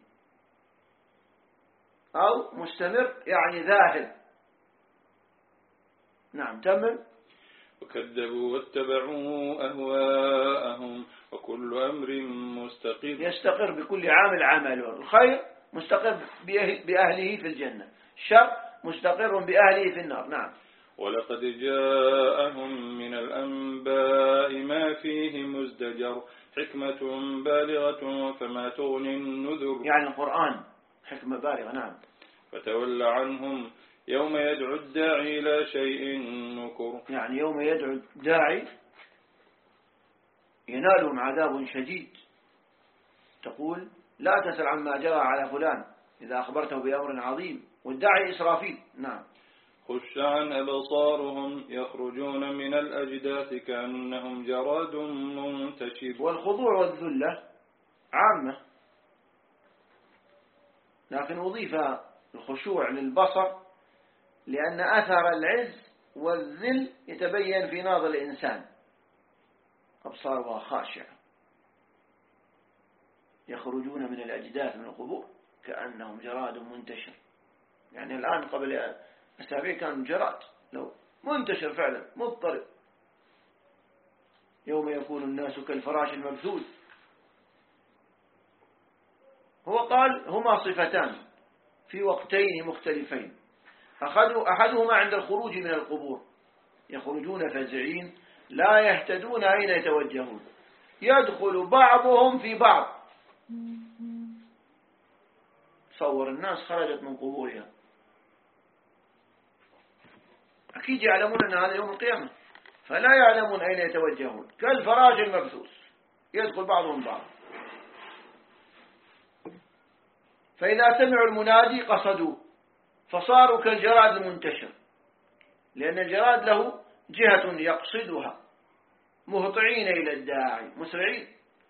أو مستمر يعني ذاهب. نعم. تمم. وكذبوا واتبعوا أهواءهم وكل أمر مستقر. يستقر بكل عامل عمله. الخير مستقر بأهله في الجنة، الشر مستقر بأهله في النار. نعم. ولقد جاءهم من الأنباء ما فيه مزدجر حكمة بالغة فما تغني النذر. يعني القرآن حكمة بالغة. نعم. فتول عنهم يوم يدعو الداعي إلى شيء نكر. يعني يوم يدعو الداعي ينالهم عذاب شديد. تقول لا تسأل عما جرى على فلان إذا أخبرته بأمر عظيم، والداعي إسرافيل. نعم. خش عن أبصارهم يخرجون من الأجداث كأنهم جراد منتشر. والخضوع والذلة عامة، لكن أضيف الخشوع للبصر لأن أثر العز والذل يتبين في ناظر الإنسان، أبصارها خاشعة. يخرجون من الأجداث من القبور كأنهم جراد منتشر. يعني الآن قبل أسابيع كان جراد لو منتشر فعلا مضطرب. يوم يكون الناس كالفراش المبثوث. هو قال هما صفتان في وقتين مختلفين، أحدهما عند الخروج من القبور يخرجون فزعين لا يهتدون أين يتوجهون، يدخل بعضهم في بعض. تصور الناس خرجت من قبورها، أكيد يعلمون أن هذا يوم القيامة، فلا يعلمون أين يتوجهون، كالفراش المبثوث يدخل بعضهم بعض. فإذا سمعوا المنادي قصدوه فصاروا كالجراد المنتشر، لأن الجراد له جهة يقصدها، مهطعين إلى الداعي مسرعين.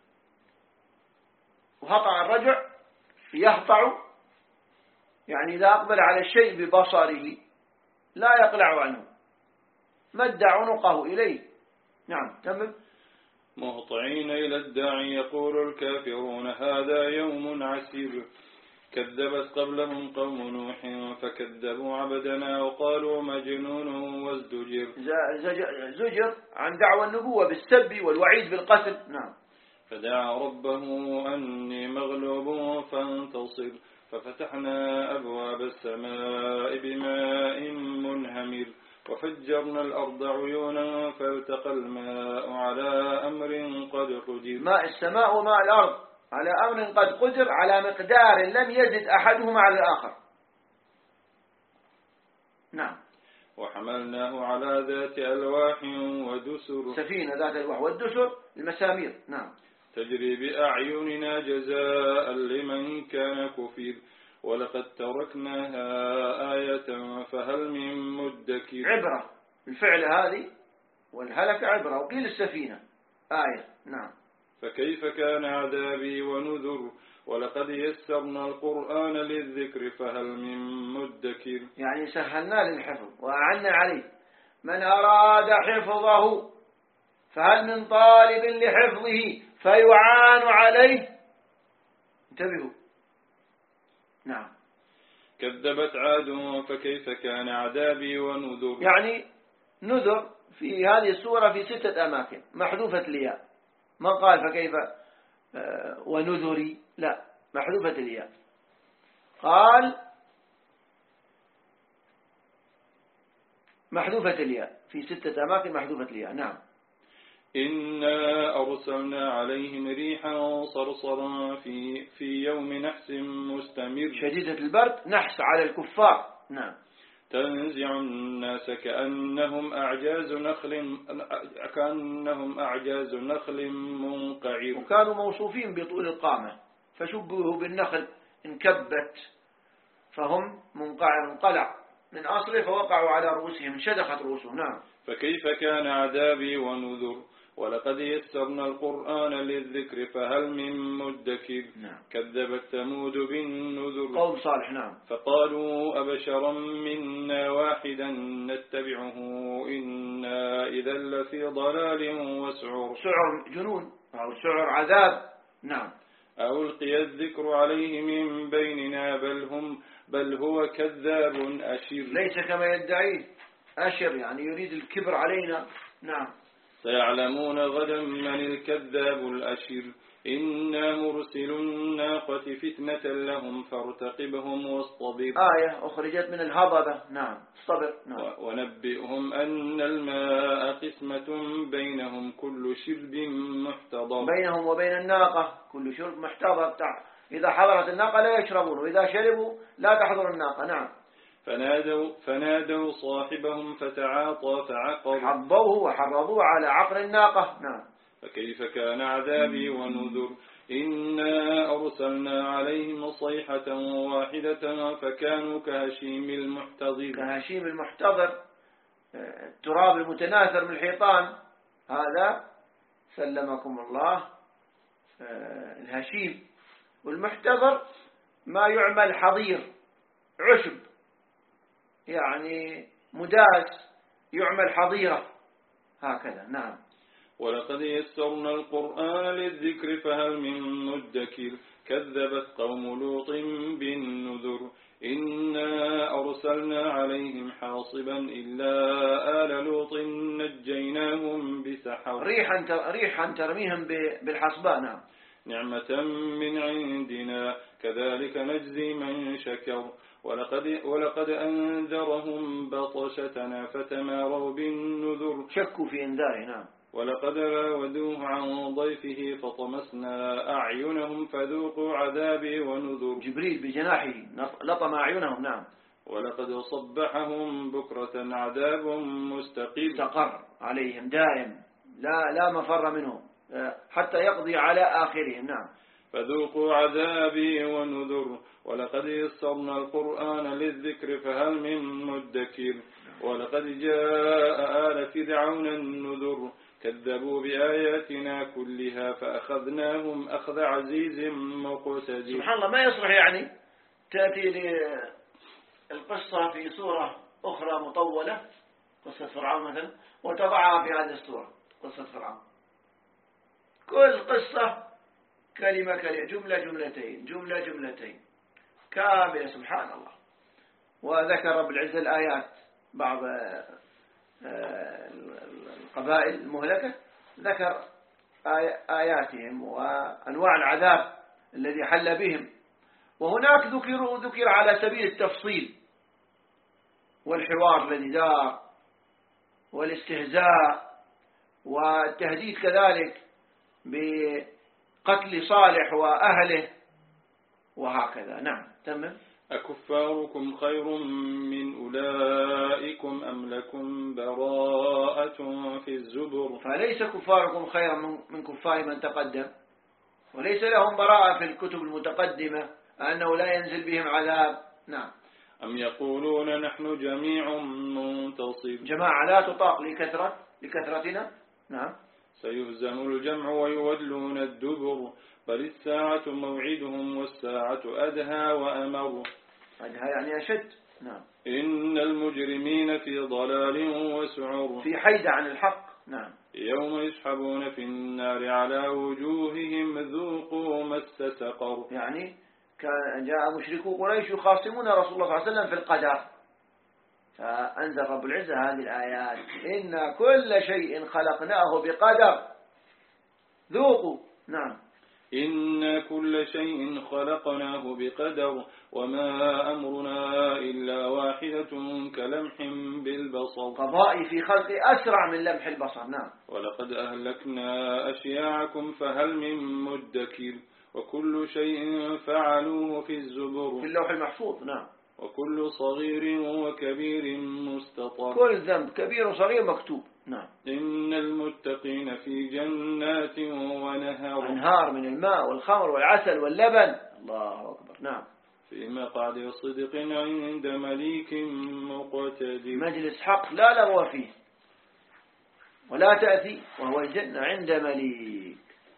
وهطع الرجع يهطع، يعني إذا أقبل على الشيء ببصره لا يقلع عنه، مد عنقه إليه. نعم تمام. مهطعين إلى الداعي يقول الكافرون هذا يوم عسير. كذبت قبلهم قوم نوح فكذبوا عبدنا وقالوا مجنون وازدجر. زجر عن دعوى النبوة بالسب والوعيد بالقتل. نعم. فدعا ربه أني مغلوب فانتصر ففتحنا أبواب السماء بماء منهمر وفجرنا الأرض عيونا فالتقى الماء على أمر قد قدر. ماء السماء وماء الأرض على أمر قد قدر، على مقدار لم يزد أحدهما على الآخر. نعم. وحملناه على ذات ألواح ودسر. سفينة ذات الألواح والدسر المسامير. نعم. تجري بأعيننا جزاء لمن كان كفير ولقد تركناها آية فهل من مدكر. عبرة الفعل هذه والهلك عبرة، وقيل السفينة آية. نعم. فكيف كان عذابي ونذر ولقد يسرنا القرآن للذكر فهل من مدكر. يعني سهلنا للحفظ وأعنا عليه. من أراد حفظه فهل من طالب لحفظه فيعان عليه. انتبهوا. نعم. كذبت عاد فكيف كان عذابي ونذر. يعني نذر في هذه السورة في ستة أماكن محذوفة الياء، ما قال فكيف ونذري، لا، محذوفة الياء. قال محذوفة الياء في ستة أماكن محذوفة الياء. نعم. إنا أرسلنا عليهم ريحا صرصرا في, في يوم نحس مستمر. شديدة البرد نحس على الكفار. نعم. تنزع الناس كأنهم أعجاز نخل كأنهم أعجاز نخل منقعر. وكانوا موصوفين بطول القامة فشبهوا بالنخل انكبت فهم منقعر، انقلع من أصله فوقعوا على رؤوسهم انشدخت رؤوسهم. نعم. فكيف كان عذابي ونذر ولقد يسرنا القرآن للذكر فهل من مدكر. نعم. كذبت ثمود بالنذر قوم صالح. نعم. فقالوا أبشرا منا واحدا نتبعه إنا إذا لفي ضلال وسعر. سعر جنون أو سعر عذاب. نعم. أو ألقي الذكر عليه من بيننا بل هم بل هو كذاب أشر. ليس كما يدعيه أشر، يعني يريد الكبر علينا. نعم. سيعلمون غدا من الكذاب الأشر. إنا مرسل الناقة فتنة لهم فارتقبهم واصطبر. آية أخرجت من الهضبة. نعم. صبر. نعم. ونبئهم أن الماء قسمة بينهم كل شرب محتضر. بينهم وبين الناقة كل شرب محتضر. إذا حضرت الناقة لا يشربون، وإذا شربوا لا تحضر الناقة. نعم. فنادوا, فنادوا صاحبهم فتعاطى فعقر. حضوه وحرضوه على عقر الناقة. نعم. فكيف كان عذابي ونذر. إنا أرسلنا عليهم صيحة واحدة فكانوا كهشيم المحتضر. كهشيم المحتضر التراب المتناثر من الحيطان، هذا سلمكم الله الهشيم. والمحتضر ما يعمل حظير، عشب يعني مداس يعمل حظيرة هكذا. نعم. ولقد يسرنا القرآن للذكر فهل من مدكر. كذبت قوم لوط بالنذر. إنا أرسلنا عليهم حاصبا إلا آل لوط نجيناهم بسحر. ريحا ريحا ترميهم بالحصباء. نعم. نعمة من عندنا كذلك نجزي من شكر. ولقد, ولقد أنذرهم بطشتنا فتماروا بالنذر. شكوا في إنذاره. نعم. ولقد راودوه عن ضيفه فطمسنا أعينهم فذوقوا عذابي ونذر. جبريل بجناحه لطم أعينهم. نعم. ولقد صبحهم بكرة عذاب مستقيم استقر عليهم دائم، لا لا مفر منهم حتى يقضي على آخرهم. نعم. فذوقوا عذابي ونذر ولقد يسرنا القرآن للذكر فهل من مدكر ولقد جاء آل فرعون النذر كذبوا بآياتنا كلها فأخذناهم أخذ عزيز مقتدر. سبحان الله، ما يصلح يعني تأتي القصة في سورة أخرى مطولة، قصة فرعون مثلا، وتضعها في هذه السورة قصة فرعون. كل قصة كلمة كلمة، جملة جملتين، جملة جملتين كاملة. سبحان الله. وذكر رب العزة الآيات، بعض القبائل المهلكة ذكر آياتهم وأنواع العذاب الذي حل بهم، وهناك ذكر ذكر على سبيل التفصيل والحوار الذي دار والاستهزاء والتهديد كذلك بقتل صالح وأهله وهكذا. نعم. تمام. أكفاركم خير من أولئكم أم لكم براءة في الزبر. فليس كفاركم خيرا من كفار من تقدم، وليس لهم براءة في الكتب المتقدمة أنه لا ينزل بهم عذاب. نعم. أم يقولون نحن جميع منتصر. جماعة لا تطاق لكثرة لكثرتنا. نعم. سيهزم الجمع ويولون الدبر بل الساعة موعدهم والساعة أدهى وأمر. أدهى يعني أشد. نعم. إن المجرمين في ضلال وسعر، في حيدة عن الحق. نعم. يوم يسحبون في النار على وجوههم ذوقوا مس سقر. يعني كان جاء مشركو قريش يخاصمون رسول الله صلى الله عليه وسلم في القدر، فأنزل رب العزة هذه الآيات: إن كل شيء خلقناه بقدر ذوقوا. نعم. إن كل شيء خلقناه بقدر وما أمرنا إلا واحدة كلمح بالبصر. قضائي في خلق أسرع من لمح البصر. نعم. ولقد أهلكنا أشياعكم فهل من مدكر وكل شيء فعلوه في الزبر. في اللوح المحفوظ. نعم. وكل صغير وكبير مستطر. كل ذنب كبير وصغير مكتوب. نعم. إن المتقين في جنات ونهر. أنهار من الماء والخمر والعسل واللبن. الله أكبر. نعم. في مقعد صدق عند مليك مقتدر. مجلس حق لا لغو فيه ولا تأتي، وهو الجنة عند مليك،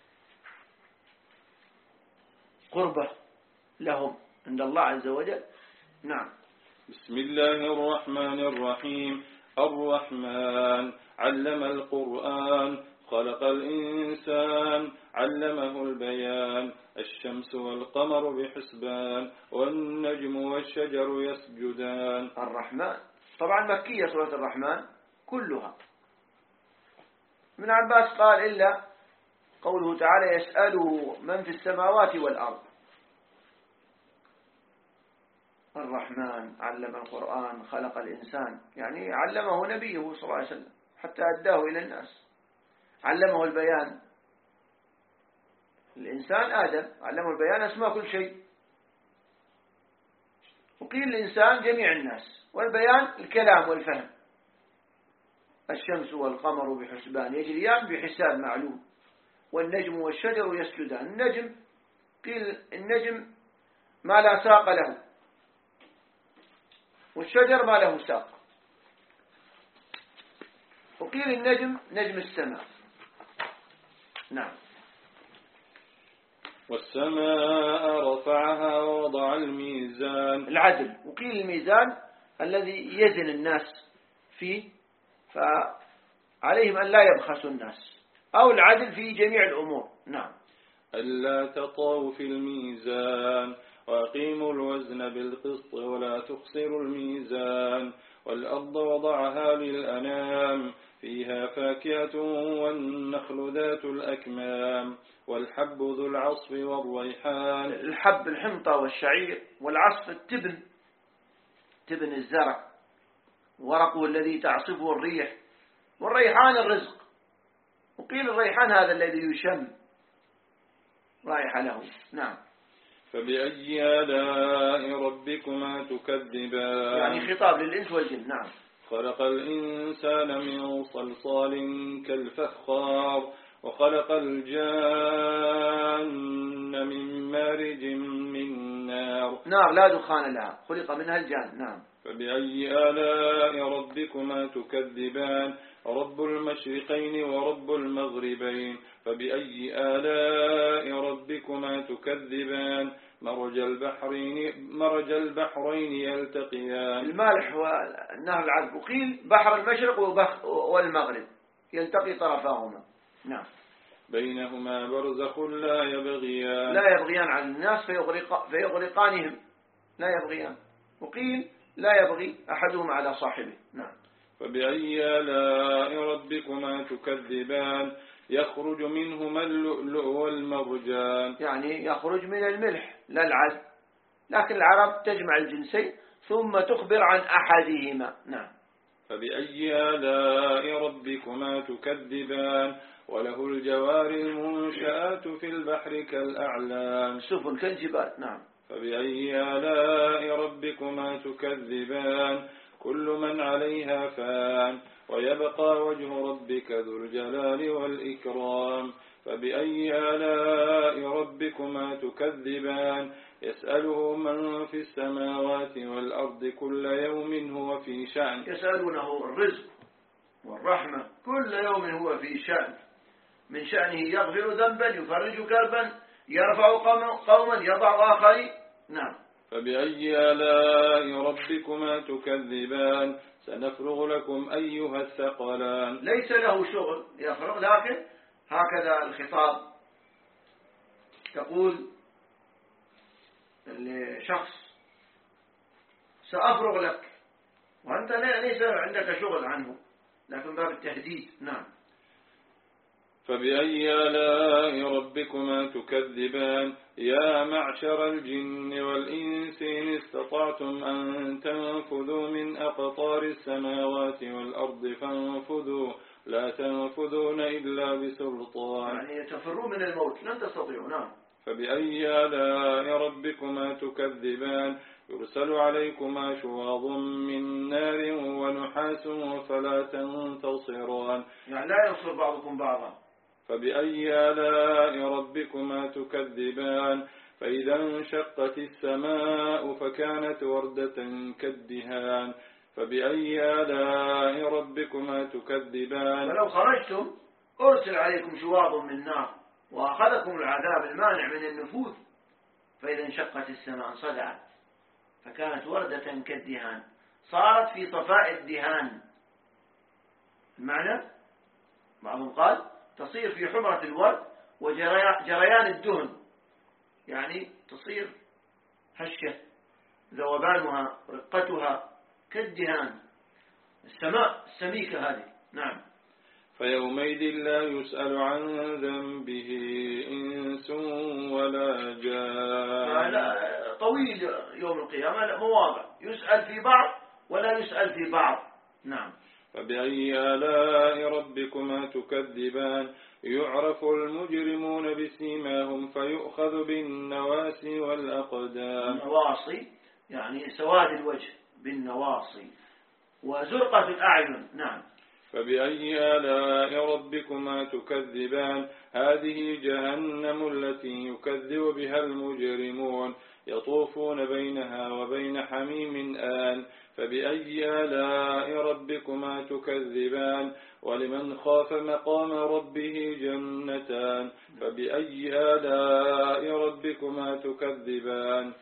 قربة لهم عند الله عز وجل. نعم. بسم الله الرحمن الرحيم. الرحمن علم القرآن خلق الإنسان علمه البيان الشمس والقمر بحسبان والنجم والشجر يسجدان. الرحمن طبعا مكية سورة الرحمن كلها. ابن عباس قال إلا قوله تعالى: يسأله من في السماوات والأرض. الرحمن علم القرآن خلق الإنسان، يعني علمه نبيه صلى الله عليه وسلم حتى أداه إلى الناس. علمه البيان، الإنسان آدم علمه البيان أسماء كل شيء. وقيل الإنسان جميع الناس، والبيان الكلام والفهم. الشمس والقمر بحسبان يجريان بحساب معلوم والنجم والشجر يسجدان. النجم قيل النجم ما لا ساق له، والشجر ما له ساق. وقيل النجم نجم السماء. نعم. والسماء رفعها ووضع الميزان. العدل. وقيل الميزان الذي يزن الناس فيه، فعليهم أن لا يبخسوا الناس، أو العدل في جميع الأمور. نعم. ألا تطغوا في الميزان وأقيموا الوزن بالقسط ولا تخسروا الميزان. والأرض وضعها للأنام فيها فاكهة والنخل ذات الأكمام والحب ذو العصف والريحان. الحب الحنطة والشعير، والعصف التبن، تبن الزرع، ورقه الذي تعصفه الريح، والريحان الرزق. وقيل الريحان هذا الذي يشم رائحة له. نعم. فبأي آلاء ربك ربكما تكذبان. يعني خطاب للإنس والجن. نعم. خلق الإنسان من صلصال كالفخار وخلق الجان من مارج من نار. نار لا دخان لها، خلق منها الجان. نعم. فبأي آلاء ربكما تكذبان. رب المشرقين ورب المغربين. فبأي آلاء ربكما تكذبان. مرج البحرين مرج البحرين يلتقيان. المالح والنهر العذب، وقيل بحر المشرق والمغرب يلتقي طرفاهما. نعم. بينهما برزخ لا يبغيان. لا يبغيان على الناس فيغرق فيغرقانهم، لا يبغيان. وقيل لا يبغي أحدهما على صاحبه. نعم. فبأي آلاء ربكما تكذبان. يخرج منهما اللؤلؤ والمرجان. يعني يخرج من الملح لا العذب، لكن العرب تجمع الجنسين ثم تخبر عن أحدهما. نعم. فبأي آلاء ربكما تكذبان. وله الجوار المنشآت في البحر كالأعلام. سفن كالجبال. نعم. فبأي آلاء ربكما تكذبان. كل من عليها فان ويبقى وجه ربك ذو الجلال والإكرام. فبأي آلاء ربكما تكذبان. يسأله من في السماوات والأرض كل يوم هو في شأن. يسألونه الرزق والرحمة كل يوم هو في شأن. من شأنه يغفر ذنبا، يفرج كربا، يرفع قوما، يضع آخرين. نعم. فبأي آلاء ربكما تكذبان. سنفرغ لكم أيها الثقلان. ليس له شغل يفرغ، لكن هكذا الخطاب. تقول لشخص سأفرغ لك وأنت ليس عندك شغل عنه، لكن باب التهديد. نعم. فبأي آلاء ربكما تكذبان. يا معشر الجن والإنس إن استطعتم أن تنفذوا من أقطار السماوات والأرض فانفذوا لا تنفذون إلا بسلطان. يعني تفروا من الموت لن تستطيعوا. نعم. فبأي آلاء ربكما تكذبان. يرسل عليكما شواظ من نار ونحاس فلا تنتصران. يعني لا ينصر بعضكم بعضا. فبأي آلاء ربكما تكذبان. فإذا انشقت السماء فكانت وردة كالدهان. فبأي آلاء ربكما تكذبان. فلو خرجتم أرسل عليكم شواظ من نار وأخذكم العذاب المانع من النفوذ. فإذا انشقت السماء انصدعت فكانت وردة كالدهان، صارت في صفاء الدهان. المعنى بعضهم قال تصير في حمرة الورد وجريان الدهن، يعني تصير هشة، ذوبانها رقتها كالدهان. السماء السميكة هذه. نعم. فيومئذ لا يسأل عن ذنبه إنس ولا جان. طويل يوم القيامة، مواضع يسأل في بعض ولا يسأل في بعض. نعم. فبأي آلاء ربكما تكذبان. يعرف المجرمون بسيماهم فيؤخذ بالنواسي والأقدام. النواصي يعني سواد الوجه بالنواصي وزرقة الأعين. نعم. فبأي آلاء ربكما تكذبان. هذه جهنم التي يكذب بها المجرمون يطوفون بينها وبين حميم آن. فبأي آلاء ربكما تكذبان. ولمن خاف مقام ربه جنتان. فبأي آلاء ربكما تكذبان.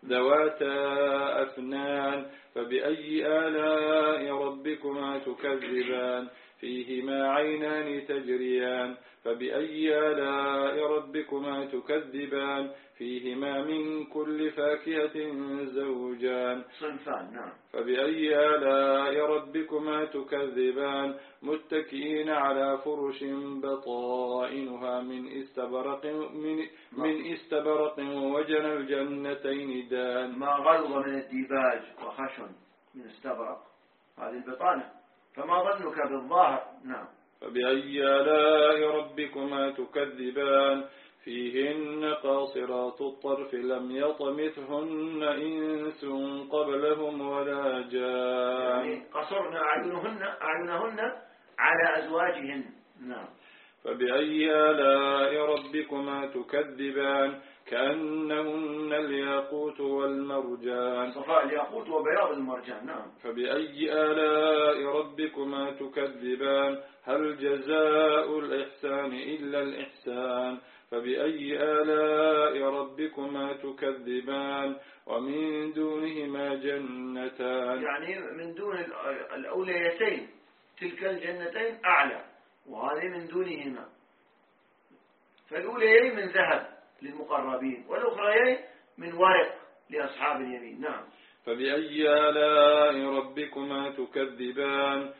ذواتا أفنان. فبأي آلاء ربكما تكذبان. فيهما عينان تجريان. فبأي آلاء ربكما تكذبان. فيهما من كل فاكهة زوجان. صنفان. نعم. فبأي آلاء ربكما تكذبان. متكئين على فرش بطائنها من استبرق من, من استبرق وجنى الجنتين دان. ما غلظ من الديباج وخشن من استبرق، هذه البطانة. فما ظنك بالظاهر. نعم. فبأي آلاء ربكما تكذبان. فيهن قاصرات الطرف لم يطمثهن إنس قبلهم ولا جان. يعني قصرنا أعينهن أعينهن على أزواجهن. نعم. فبأي آلاء ربكما تكذبان كأنهن الياقوت والمرجان. صفاء الياقوت وبياض المرجان. نعم. فبأي آلاء ربكما تكذبان هل جزاء الإحسان إلا الإحسان. فبأي آلاء ربكما تكذبان ومن دونهما جنتان. يعني من دون الأوليتين تلك الجنتين أعلى وهذه من دونهما. فالأوليين من ذهب للمقربين والأخريين من ورق لأصحاب اليمين. نعم. فبأي آلاء ربكما تكذبان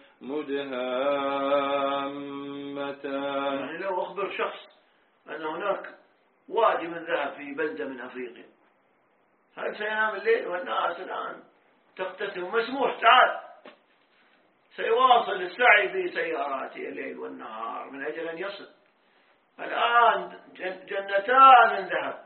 مدهامتان. يعني لو أخبر شخص أن هناك وادي من ذهب في بلدة من أفريقيا، هل سينام الليل والناس الآن تقتسم؟ مسموح، تعال، سيواصل السعي في سياراته الليل والنهار من أجل أن يصل. الآن جنتان من ذهب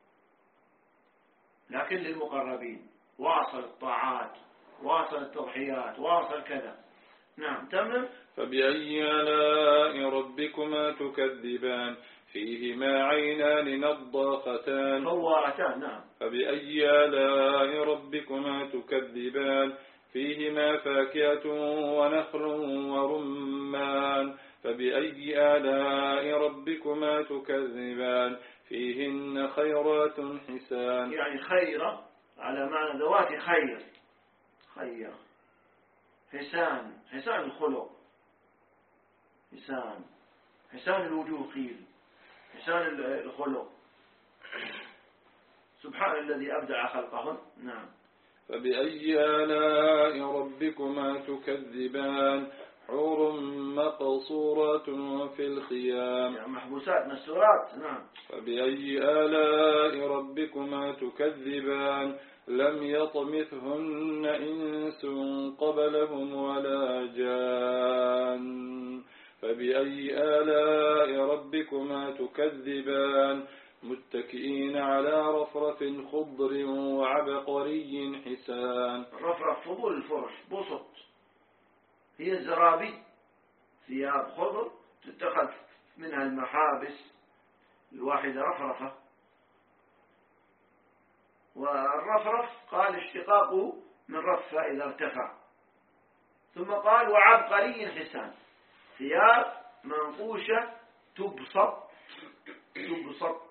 لكن للمقربين، واصل الطاعات، واصل التضحيات، واصل كذا. نعم. تمام. فبأي آلاء ربكما تكذبان فيهما عينان نضاختان فوارتان. نعم. فبأي آلاء ربكما تكذبان فيهما فاكهة ونخل ورمان. فبأي آلاء ربكما تكذبان فيهن خيرات حسان. يعني خيرة على معنى ذوات خير، خير، حسان، حسان الخلق، حسان، حسان الوجوه قيل، حسان الخلق. سبحان الذي أبدع خلقهن. نعم. فبأي آلاء ربكما تكذبان حور مقصورات في الخيام. يعني محبوسات مستورات. نعم. فبأي آلاء ربكما تكذبان لم يطمثهن إنس قبلهم ولا جان. فبأي آلاء ربكما تكذبان متكئين على رفرف خضر وعبقري حسان. رفرف فضول الفرش، بسط، هي الزرابي، ثياب خضر تتخذ منها المحابس الواحدة رفرفة. والرفرف قال اشتقاقه من رفة إذا ارتفع. ثم قال وعبقري حسان، ثياب منقوشة تبسط تبسط.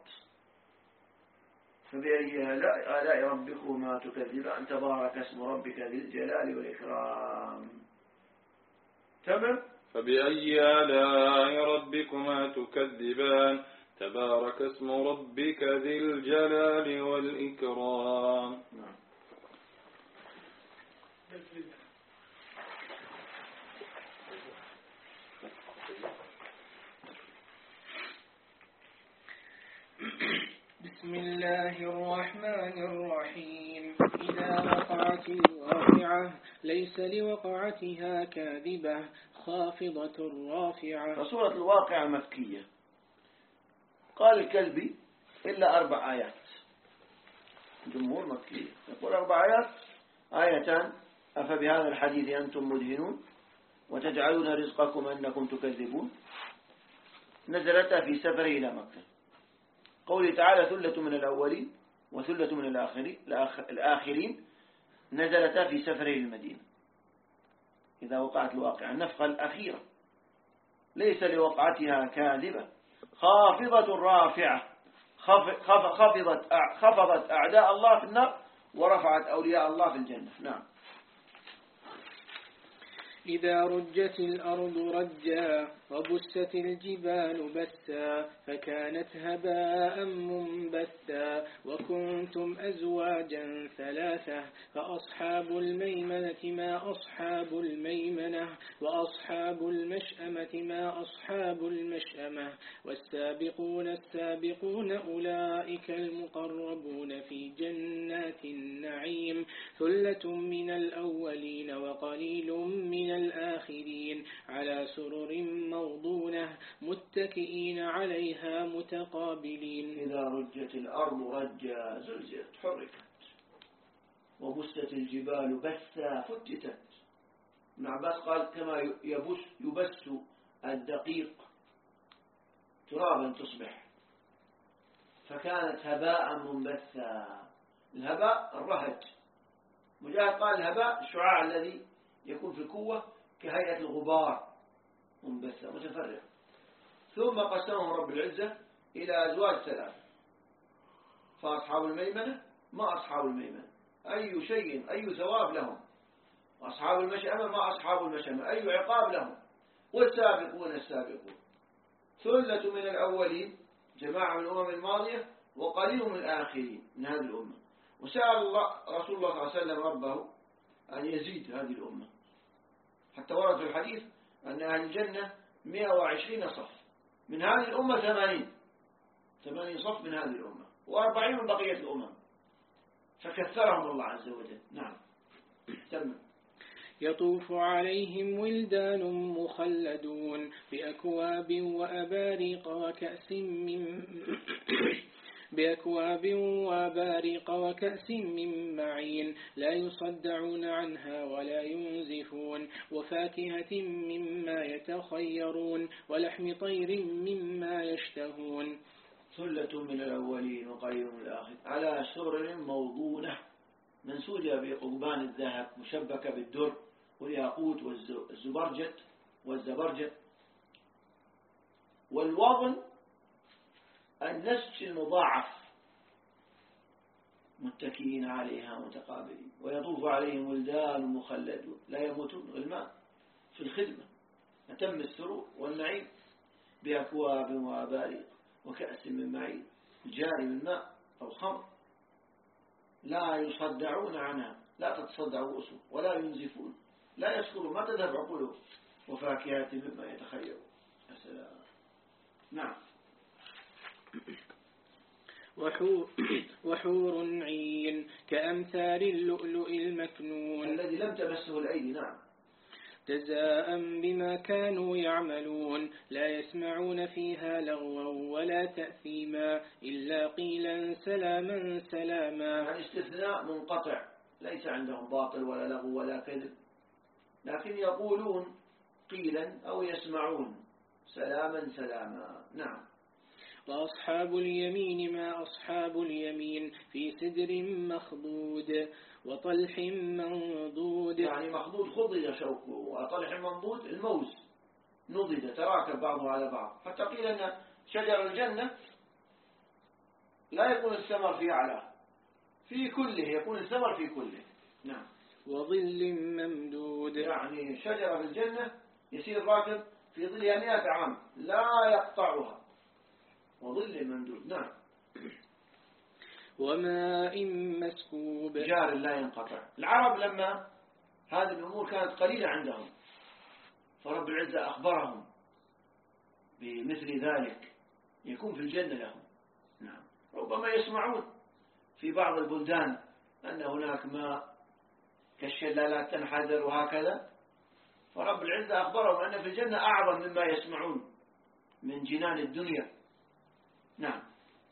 فبأي آلاء ربكما تكذبان تبارك اسم ربك ذي الجلال والإكرام. تمام. فبأي آلاء ربكما تكذبان تبارك اسم ربك ذي الجلال والإكرام. نعم. بسم الله الرحمن الرحيم. إذا وقعت الواقعة ليس لوقعتها كاذبة خافضة رافعة. فسورة الواقعة مكية. قال الكلبي إلا أربع آيات، جمهور مكية. يقول أربع آيات: آيتان أفبهذا الحديث أنتم مدهنون وتجعلون رزقكم أنكم تكذبون، نزلتا في سفره إلى مكة. قوله تعالى ثلة من الأولين وثلة من الآخرين نزلتا في سفره المدينة. إذا وقعت الواقعة النفخة الأخيرة ليس لوقعتها كاذبة خافضة رافعة، خفضت خفضت أعداء الله في النار ورفعت أولياء الله في الجنة. نعم. إذا رجت الأرض رجا وبست الجبال بسا فكانت هباء منبثا وكنتم أزواجا ثلاثة فأصحاب الميمنة ما أصحاب الميمنة وأصحاب المشأمة ما أصحاب المشأمة والسابقون السابقون أولئك المقربون في جنات النعيم ثلة من الأولين وقليل من من الآخرين على سرر موضونة متكئين عليها متقابلين. إذا رجت الأرض رجا زلزلت حركت وبست الجبال بثا فتتت. ابن عباس قال كما يبس يبس الدقيق ترابا تصبح، فكانت هباء منبثا. الهباء الرهج. مجاهد قال الهباء الشعاع الذي يكون في الكوة كهيئة الغبار منبثا متفرغ. ثم قسمهم رب العزة إلى أزواج ثلاث، فأصحاب الميمنة ما أصحاب الميمنة أي شيء أي ثواب لهم، وأصحاب المشأمة ما أصحاب المشأمة أي عقاب لهم، والسابقون السابقون. ثلة من الأولين جماعة من الأمم الماضية وقليل من الآخرين من هذه الأمة. وسأل الله رسول الله صلى الله عليه وسلم ربه أن يزيد هذه الأمة، حتى ورد في الحديث أن أهل الجنة مئة وعشرين صف، من هذه الأمة ثمانين ثمانين صف من هذه الأمة، وأربعين من بقية الأمم، فكثرهم الله عز وجل. نعم تم. يطوف عليهم ولدان مخلدون بأكواب وأباريق وكأس من بأكواب وبارق وكأس من معين لا يصدعون عنها ولا ينزفون، وفاكهة مما يتخيرون ولحم طير مما يشتهون. ثلة من الأولين وقليل من الآخرين على سرر موضونة منسوجة بقضبان الذهب مشبكة بالدر والياقوت والزبرجد والزبرجد. والوضن النسج المضاعف متكئين عليها متقابلين. ويطوف عليهم ولدان مخلدون لا يموتون غلمان في الخدمة أتم السرور والنعيم بأكواب وأباريق وكأس من معين جاري من ماء أو خمر لا يصدعون عنها لا تتصدع رؤوسهم ولا ينزفون لا يسكرون ما تذهب عقولهم. وفاكهة مما يتخيرون. السلام. نعم. وحور عين كأمثال اللؤلؤ المكنون الذي لم تمسه الأيدي. نعم. جزاء بما كانوا يعملون لا يسمعون فيها لغوا ولا تأثيما إلا قيلا سلاما سلاما. يعني استثناء منقطع ليس عندهم باطل ولا لغو ولا كذب، لكن يقولون قيلا أو يسمعون سلاما سلاما. نعم. وأصحاب اليمين ما أصحاب اليمين في سدر مخضود وطلح منضود. يعني مخضود خضج شوكه، وطلح منضود الموز نضج تراكب بعضه على بعض، حتى قيل أن شجر الجنة لا يكون الثمر في أعلاه في كله، يكون الثمر في كله. نعم. وظل ممدود يعني شجرة الجنة يصير راكب في ظلها مئة عام لا يقطعها. وظل ممدود. نعم. وماء مسكوب جار لا ينقطع. العرب لما هذه الأمور كانت قليلة عندهم فرب العزة أخبرهم بمثل ذلك يكون في الجنة لهم. نعم. ربما يسمعون في بعض البلدان أن هناك ماء كالشلالات تنحدر وهكذا، فرب العزة أخبرهم أن في الجنة أعظم مما يسمعون من جنان الدنيا. نعم.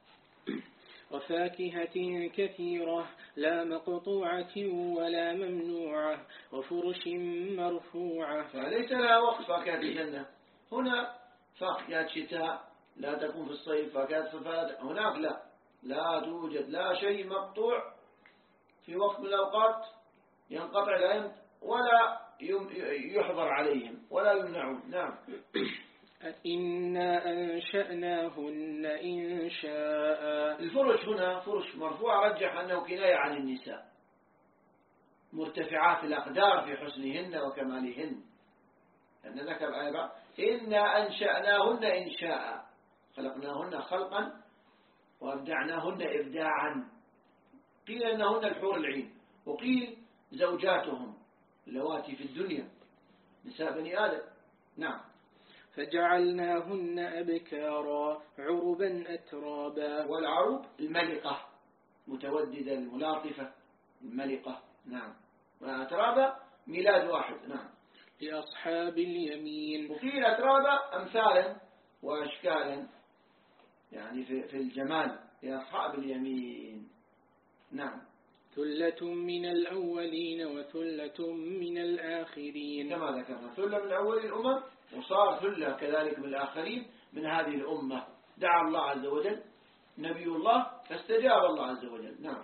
وفاكهة كثيرة لا مقطوعة ولا ممنوعة وفرش مرفوعة. فليس لها وقت فاكهة الجنة. هنا فاكهة شتاء لا تكون في الصيف، فاكهة صفات هناك لا لا توجد لا شيء مقطوع في وقت من الأوقات ينقطع لا يم ولا يحضر عليهم ولا يمنعون. نعم. إنا أنشأناهن إنشاء. الفرش هنا فرش مرفوع رجح أنه كناية عن النساء مرتفعات الأقدار في حسنهن وكمالهن، لأن ذكر أيضا إنا أنشأناهن إنشاء خلقناهن خلقا وأبدعناهن إبداعا. قيل أنهن الحور العين، وقيل زوجاتهم اللواتي في الدنيا نساء بني آدم. نعم. فجعلناهن أبكارا عربا أترابا. والعروب الملقة متوددة الملاطفة الملقة. نعم. وأترابا ميلاد واحد. نعم. لأصحاب اليمين. وقيل أترابا أمثالا وأشكالا، يعني في في الجمال، لأصحاب اليمين. نعم. ثلة من الأولين وثلة من الآخرين. كما ذكرنا ثلة من أول الأمم، وصار ثلة كذلك من الآخرين من هذه الأمة. دعا الله عز وجل نبي الله فاستجاب الله عز وجل. نعم.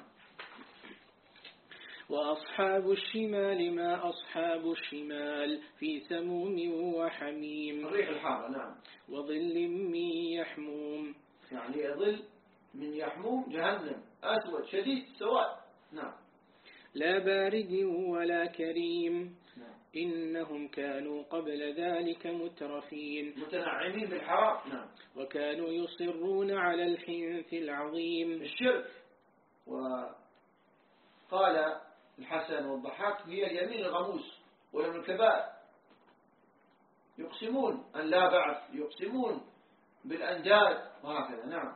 وأصحاب الشمال ما أصحاب الشمال في سموم وحميم. الريح الحارة. نعم. وظل من يحموم، يعني ظل من يحموم جهنم أسود شديد سواد. نعم. لا بارد ولا كريم. نعم. إنهم كانوا قبل ذلك مترفين متنعمين بالحرام. نعم. وكانوا يصرون على الحنث العظيم. الشرك. وقال الحسن والضحاك هي اليمين الغموس ويوم الكبائر، يقسمون أن لا بعث، يقسمون بالأنداد وهكذا. نعم.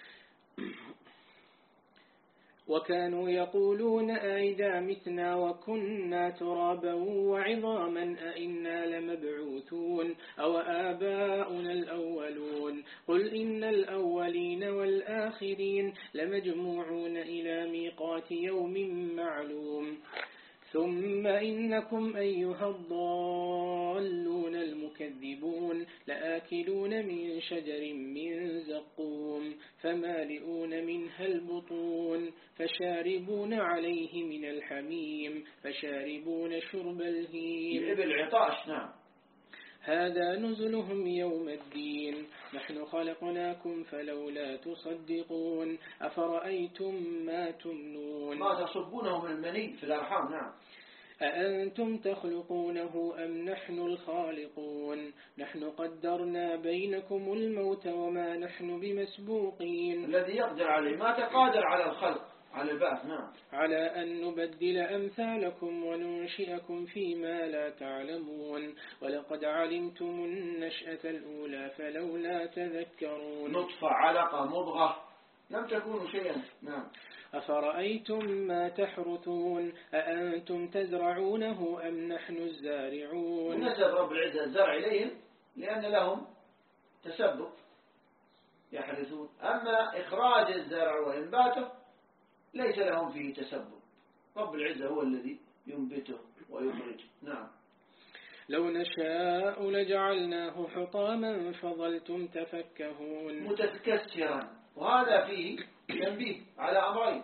وكانوا يقولون أئذا متنا وكنا ترابا وعظاما أئنا لمبعوثون أو آباؤنا الأولون. قل إن الأولين والآخرين لمجموعون إلى ميقات يوم معلوم. ثم إنكم أيها الضالون المكذبون لآكلون من شجر من زقوم فمالئون منها البطون فشاربون عليه من الحميم فشاربون شرب الهيم. الإبل عطاش. نعم. هذا نزلهم يوم الدين نحن خلقناكم فلولا تصدقون أفرأيتم ما تمنون. ما تصبونه من المني في الأرحام. نعم. أأنتم تخلقونه أم نحن الخالقون نحن قدرنا بينكم الموت وما نحن بمسبوقين. الذي يقدر عليه ما تقادر على الخلق على البعث. نعم. على أن نبدل أمثالكم وننشئكم فيما لا تعلمون ولقد علمتم النشأة الأولى فلولا تذكرون. نطفة علقة مضغة لم تكونوا شيئا. نعم. أفرأيتم ما تحرثون أأنتم تزرعونه أم نحن الزارعون. ونسب رب العزة الزرع إليهم لأن لهم تسبب يحرثون، أما إخراج الزرع وإنباته ليس لهم فيه تسبب، رب العزة هو الذي ينبته ويخرج. نعم. لو نشاء لجعلناه حطاما فظلتم تفكهون. متكسرا، وهذا فيه تنبيه على أمرين،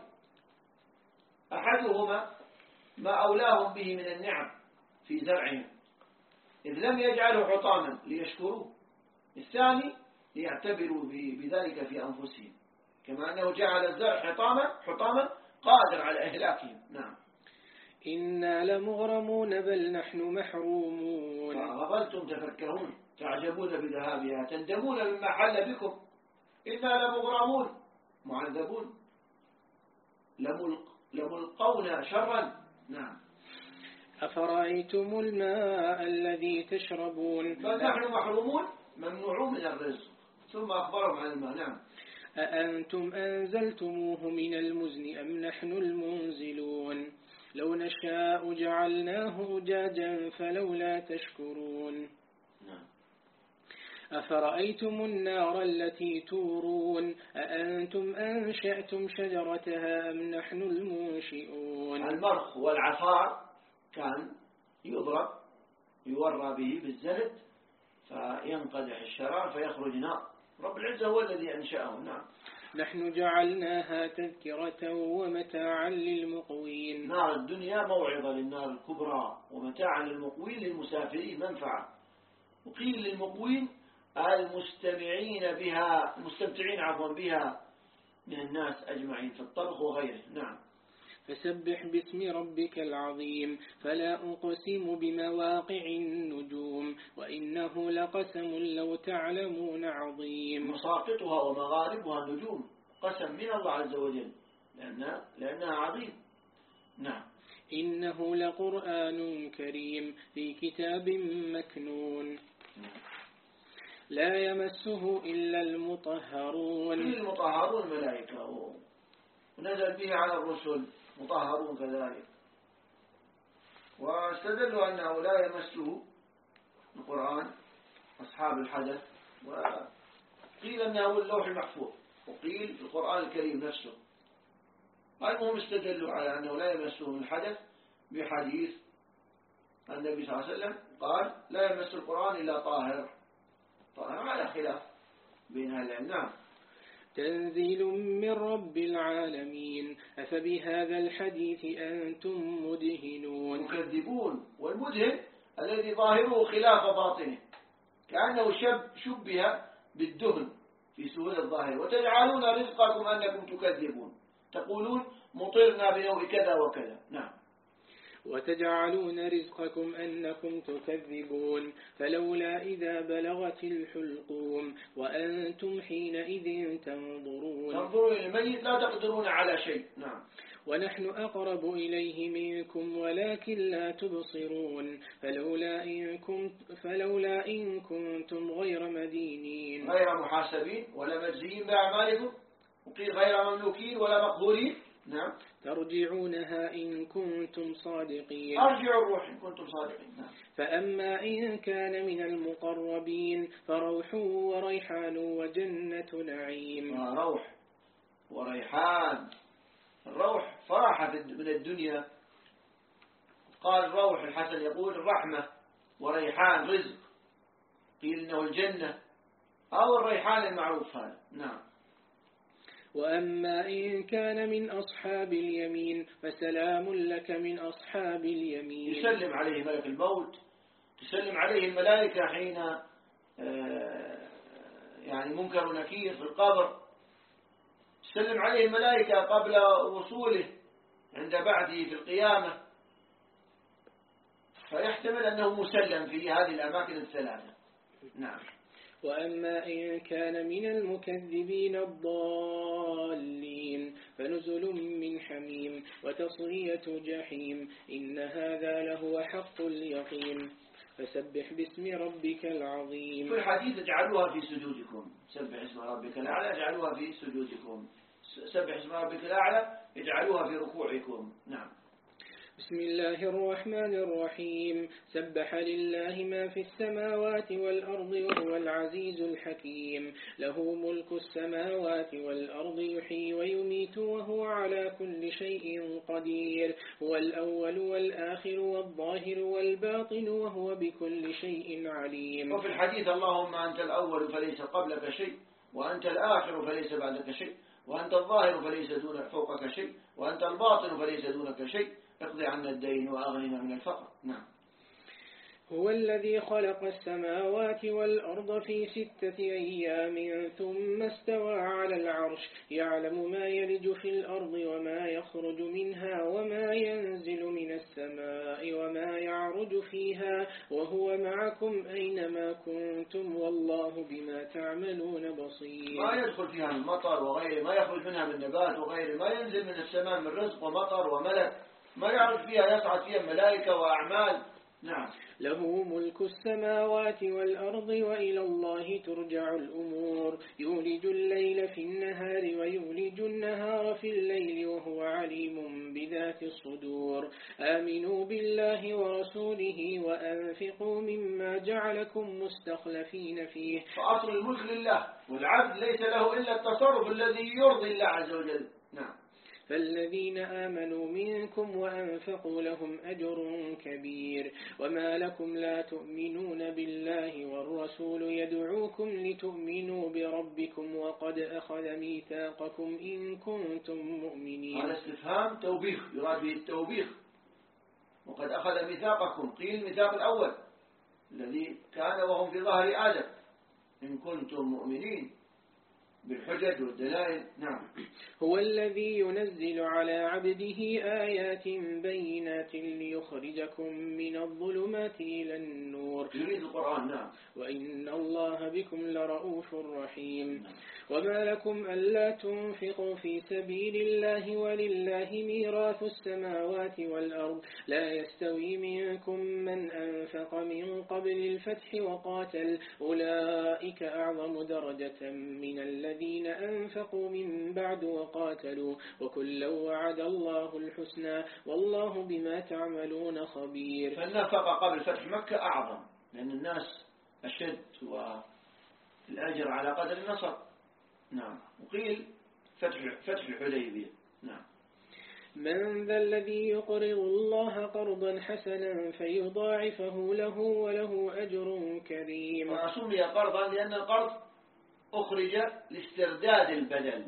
أحدهما ما أولاهم به من النعم في زرعهم إذ لم يجعلوا حطاما ليشكروه، الثاني ليعتبروا بذلك في أنفسهم كما أنه جعل الزرع حطاما حطاما قادر على إهلاكهم. نعم. إنا لمغرمون بل نحن محرومون. فغفلتم تفكرون تعجبون بذهابها تندمون مما حل بكم. إنا لمغرمون معذبون لملق لملقون شرا. نعم. أفرأيتم الماء الذي تشربون. بل نحن محرومون ممنوعون من الرزق، ثم أخبرهم عن الماء. نعم. أأنتم أنزلتموه من المزن أم نحن المنزلون. لو نشاء جعلناه أجاجا فلولا تشكرون. نعم. أفرأيتم النار التي تورون أأنتم أنشأتم شجرتها أم نحن المنشئون. المرخ والعفار كان يضرب يورى به بالزهد فينقدح الشرار فيخرج نار، رب العزة هو الذي أنشأه. نعم. نحن جعلناها تذكرة ومتاعا للمقوين. نار الدنيا موعظة للنار الكبرى ومتاعا للمقوين للمسافرين منفعة، وقيل للمقوين المستمعين بها المستمتعين عفوا بها من الناس أجمعين في الطبخ وغيره. نعم. فسبح باسم ربك العظيم فلا أقسم بمواقع النجوم وإنه لقسم لو تعلمون عظيم. مساقطها ومغاربها النجوم قسم من الله عز وجل لأنها, لأنها عظيم. نعم. إنه لقرآن كريم في كتاب مكنون لا يمسه إلا المطهرون. المطهرون الملائكة ونزل به على الرسل مطهرون كذلك، واستدلوا أنه لا يمسه القرآن أصحاب الحدث، وقيل أنه هو اللوح المحفوظ، وقيل القرآن الكريم نفسه. المهم استدلوا على أنه لا يمسهم الحدث بحديث النبي صلى الله عليه وسلم قال لا يمس القرآن إلا طاهر. طاهر على خلاف بين أهل العلم. نعم. تنزيل من رب العالمين أفبهذا الحديث أنتم مدهنون. مكذبون، والمدهن الذي ظاهره خلاف باطنه، كأنه شب شبه بالدهن في سهول الظاهر. وتجعلون رزقكم أنكم تكذبون، تقولون مطرنا بنوع كذا وكذا. نعم. وتجعلون رزقكم أنكم تكذبون فلولا إذا بلغت الحلقوم وأنتم حينئذ تنظرون. تنظرون إلى الميت لا تقدرون على شيء. نعم. ونحن أقرب إليه منكم ولكن لا تبصرون فلولا إن, كنت فلولا إن كنتم غير مدينين، غير محاسبين ولا مجزيين بأعمالكم، وقيل غير مملوكين ولا مقهورين. نعم. ترجعونها إن كنتم صادقين. أرجعوا الروح إن كنتم صادقين. نعم. فأما إن كان من المقربين فروح وريحان وجنة نعيم. روح وريحان. الروح فرحة من الدنيا، قال الروح الحسن يقول الرحمة، وريحان رزق، قيل إنه الجنة أو الريحان المعروف هذا. نعم. وأما إن كان من أصحاب اليمين فسلام لك من أصحاب اليمين. يسلم عليه ملك الموت، تسلم عليه الملائكة حين يعني منكر ونكير في القبر، تسلم عليه الملائكة قبل وصوله عند بعثه في القيامة، فيحتمل أنه مسلم في هذه الأماكن الثلاثة. نعم. وأما إن كان من المكذبين الضالين فنزل من حميم وتصلية جحيم إن هذا لهو حق اليقين فسبح باسم ربك العظيم. في الحديث اجعلوها في سجودكم، سبح اسم ربك الأعلى اجعلوها في سجودكم، سبح اسم ربك الأعلى اجعلوها في ركوعكم. نعم. بسم الله الرحمن الرحيم سبح لله ما في السماوات والأرض وهو العزيز الحكيم له ملك السماوات والأرض يحيي ويميت وهو على كل شيء قدير هو الأول والآخر والظاهر والباطن وهو بكل شيء عليم. وفي الحديث اللهم أنت الأول فليس قبلك شيء، وأنت الآخر فليس بعدك شيء، وأنت الظاهر فليس دون فوقك شيء، وأنت الباطن فليس دونك شيء، اقضي عنا الدين وأغننا من الفقر. نعم. هو الذي خلق السماوات والأرض في ستة أيام ثم استوى على العرش يعلم ما يلج في الأرض وما يخرج منها وما ينزل من السماء وما يعرج فيها وهو معكم أينما كنتم والله بما تعملون بصير. ما يدخل فيها من مطر وغيره، ما يخرج منها من نبات وغيره، ما ينزل من السماء من رزق ومطر وملك، ما يعرج فيها يصعد فيها ملائكة وأعمال. نعم. له ملك السماوات والأرض وإلى الله ترجع الأمور يولج الليل في النهار ويولج النهار في الليل وهو عليم بذات الصدور آمنوا بالله ورسوله وأنفقوا مما جعلكم مستخلفين فيه. فأصل الملك لله، والعبد ليس له إلا التصرف الذي يرضي الله عز وجل. نعم. فالذين آمنوا منكم وأنفقوا لهم أجر كبير وما لكم لا تؤمنون بالله والرسول يدعوكم لتؤمنوا بربكم وقد أخذ ميثاقكم إن كنتم مؤمنين. هذا استفهام توبيخ، يراد به التوبيخ. وقد أخذ ميثاقكم، قيل الميثاق الأول الذي كان وهم في ظهر آدم إن كنتم مؤمنين بالحجج والدلائل. نعم. هو الذي ينزل على عبده آيات بينات ليخرجكم من الظلمات إلى النور يريد القرآن. نعم. وإن الله بكم لرؤوف رحيم. وما لكم ألا تنفقوا في سبيل الله ولله ميراث السماوات والأرض لا يستوي منكم من أنفق من قبل الفتح وقاتل أولئك أعظم درجة من الذين أنفقوا من بعد وقاتلوا وكلا وعد الله الحسنى والله بما تعملون خبير. فالنفقة قبل فتح مكة أعظم لأن الناس أشد والأجر على قدر النصر. نعم. وقيل فتح فتح الحديبية. نعم. من ذا الذي يقرض الله قرضا حسنا فيضاعفه له وله أجر كريم. فسمي قرضا لأن القرض أخرج لاسترداد البدل،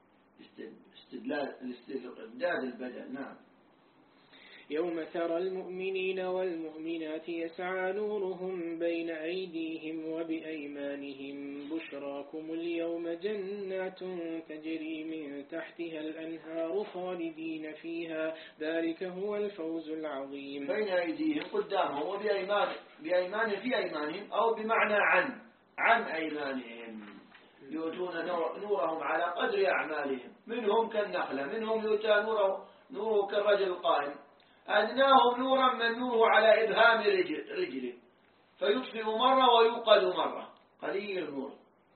استرداد البدل. نعم. يوم ترى المؤمنين والمؤمنات يسعى نورهم بين أيديهم وبأيمانهم بشراكم اليوم جنات تجري من تحتها الأنهار خالدين فيها ذلك هو الفوز العظيم. بين أيديهم قدامهم وبأيمان بأيمان في أيمانهم أو بمعنى عن عن أيمانهم يؤتون نورهم على قدر أعمالهم منهم كالنخلة منهم يؤتى نوره, نوره كالرجل القائم أدناهم نورا من نوره على إبهام رجل رجله فيطفئ مرة ويوقد مرة قليل النور.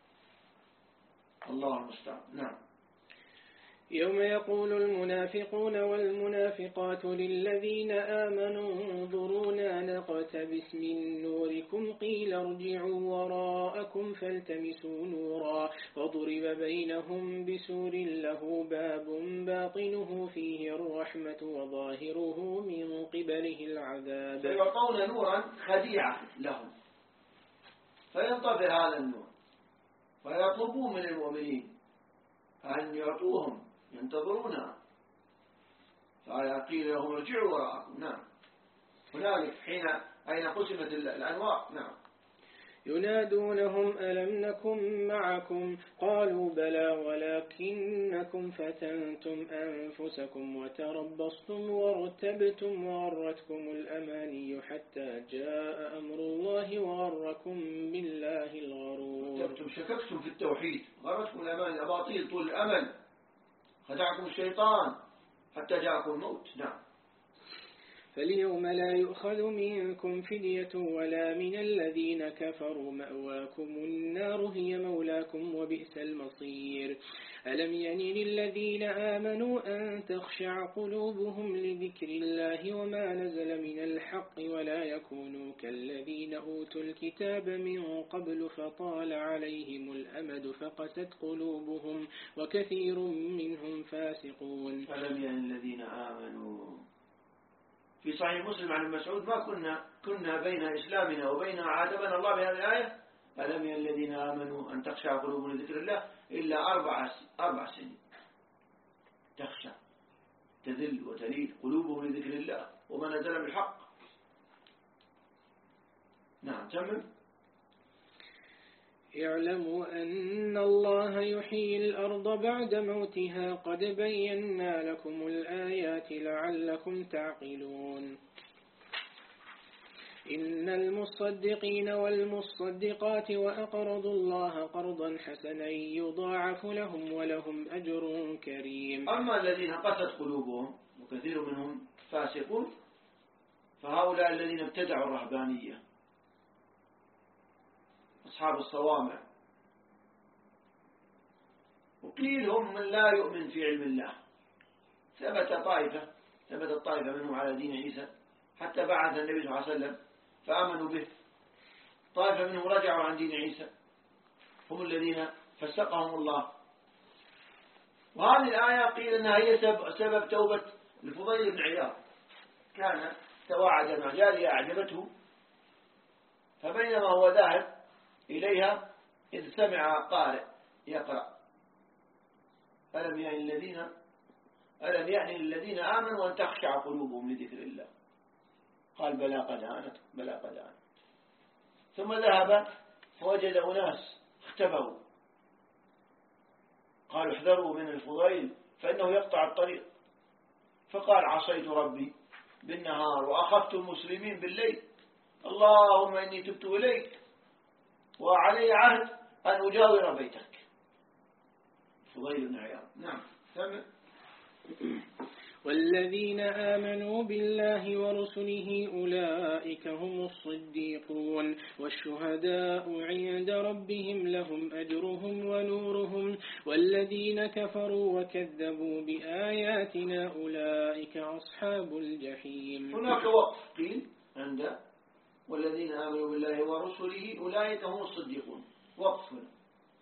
الله المستعان. نعم. يوم يقول المنافقون والمنافقات للذين آمنوا انظرونا نقتبس من نوركم قيل ارجعوا وراءكم فالتمسوا نورا وضرب بينهم بسور له باب باطنه فيه الرحمة وظاهره من قبله العذاب. سيعطون نورا خديعة لهم فينطفئ هذا النور ويطلبون من المؤمنين أن يعطوهم ينتظرونها فقيل لهم ارجعوا وراءكم. نعم. هنالك حين أين قسمت الأنوار. نعم. ينادونهم ألم نكن معكم قالوا بلى ولكنكم فتنتم أنفسكم وتربصتم وارتبتم وغرتكم الأماني حتى جاء أمر الله وغركم بالله الغرور. ارتبتم شككتم في التوحيد غرتكم الأماني أباطيل طول الأمل خدعكم الشيطان حتى جاءكم الموت. نعم. فاليوم لا يؤخذ منكم فدية ولا من الذين كفروا مأواكم النار هي مولاكم وبئس المصير. ألم ينن للذين آمنوا أن تخشع قلوبهم لذكر الله وما نزل من الحق ولا يكونوا كالذين أوتوا الكتاب من قبل فطال عليهم الأمد فقست قلوبهم وكثير منهم فاسقون. ألم ينن الذين آمنوا في صحيح مسلم عن مسعود ما كنا كنا بين إسلامنا وبين عاتبنا الله بهذه الآية ألم ينن الذين آمنوا أن تخشع قلوبهم لذكر الله إلا أربع أربع سنين تخشع تذل وتليل قلوبهم لذكر الله وما نزل بالحق. نعم. تمام. اعلموا أن الله يحيي الأرض بعد موتها قد بينا لكم الآيات لعلكم تعقلون. إن المصدقين والمصدقات وأقرضوا الله قرضا حسنا يضاعف لهم ولهم أجر كريم. أما الذين قست قلوبهم وكثير منهم فاسقون فهؤلاء الذين ابتدعوا الرهبانية أصحاب الصوامع وقيل هم من لا يؤمن في علم الله. ثبت طائفة ثبت طائفة منهم على دين عيسى حتى بعث النبي صلى الله عليه وسلم فآمنوا به. طائفة منهم رجعوا عن دين عيسى هم الذين فسقهم الله. وهذه الآية قيل أنها هي سبب توبة الفضيل بن عياض. كان تواعد مع جارية أعجبته فبينما هو ذاهب إليها إذ سمع قارئ يقرأ ألم يعني الذين ألم يعني الذين آمنوا أن تخشع قلوبهم لذكر الله قال بلى قد آنت بلى قد آنت. ثم ذهب فوجد أناس اختبوا قالوا احذروا من الفضيل فإنه يقطع الطريق فقال عصيت ربي بالنهار وأخذت المسلمين بالليل اللهم إني تبت إليك وعلي عهد أن أجاور بيتك. فضيل بن عياض. نعم. سمع. والذين آمنوا بالله ورسله أولئك هم الصديقون والشهداء عند ربهم لهم أجرهم ونورهم والذين كفروا وكذبوا بآياتنا أولئك أصحاب الجحيم. هناك وقف قيل عند والذين آمنوا بالله ورسله أولئك هم الصديقون. وقف هنا.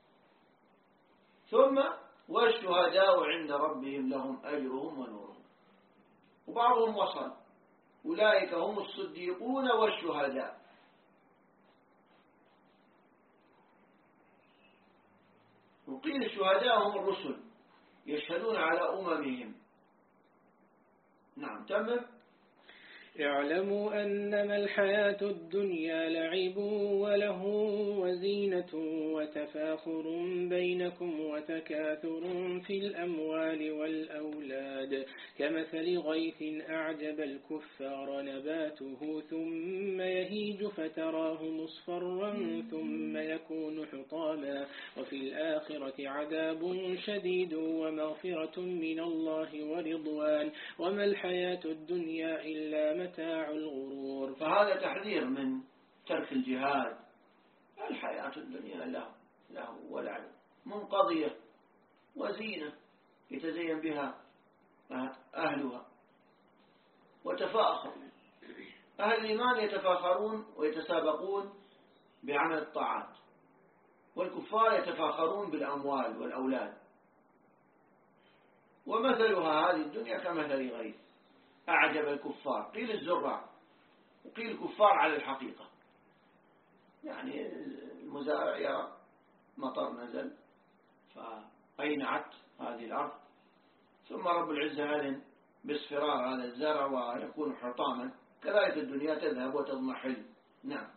ثم والشهداء عند ربهم لهم أجرهم ونورهم. وبعضهم وصل أولئك هم الصديقون والشهداء. وقيل الشهداء هم الرسل يشهدون على أممهم. نعم تمام. اعلموا أنما الحياة الدنيا لعب وله وزينة وتفاخر بينكم وتكاثر في الأموال والأولاد كمثل غيث أعجب الكفار نباته ثم يهيج فتراه مصفرا ثم يكون حطاما وفي الآخرة عذاب شديد ومغفرة من الله ورضوان وما الحياة الدنيا إلا متاع الغرور. فهذا تحذير من ترك الجهاد. الحياة الدنيا له له ولعب منقضية وزينة يتزين بها أهلها وتفاخر. أهل الإيمان يتفاخرون ويتسابقون بعمل الطاعات، والكفار يتفاخرون بالأموال والأولاد. ومثلها هذه الدنيا كمثل غيث أعجب الكفار، قيل الزراع وقيل الكفار على الحقيقة، يعني المزارع يرى مطر نزل فأينعت هذه الأرض ثم رب العزة أذن باصفرار هذا الزرع ويكون حطاما، كذلك الدنيا تذهب وتضمحل. نعم.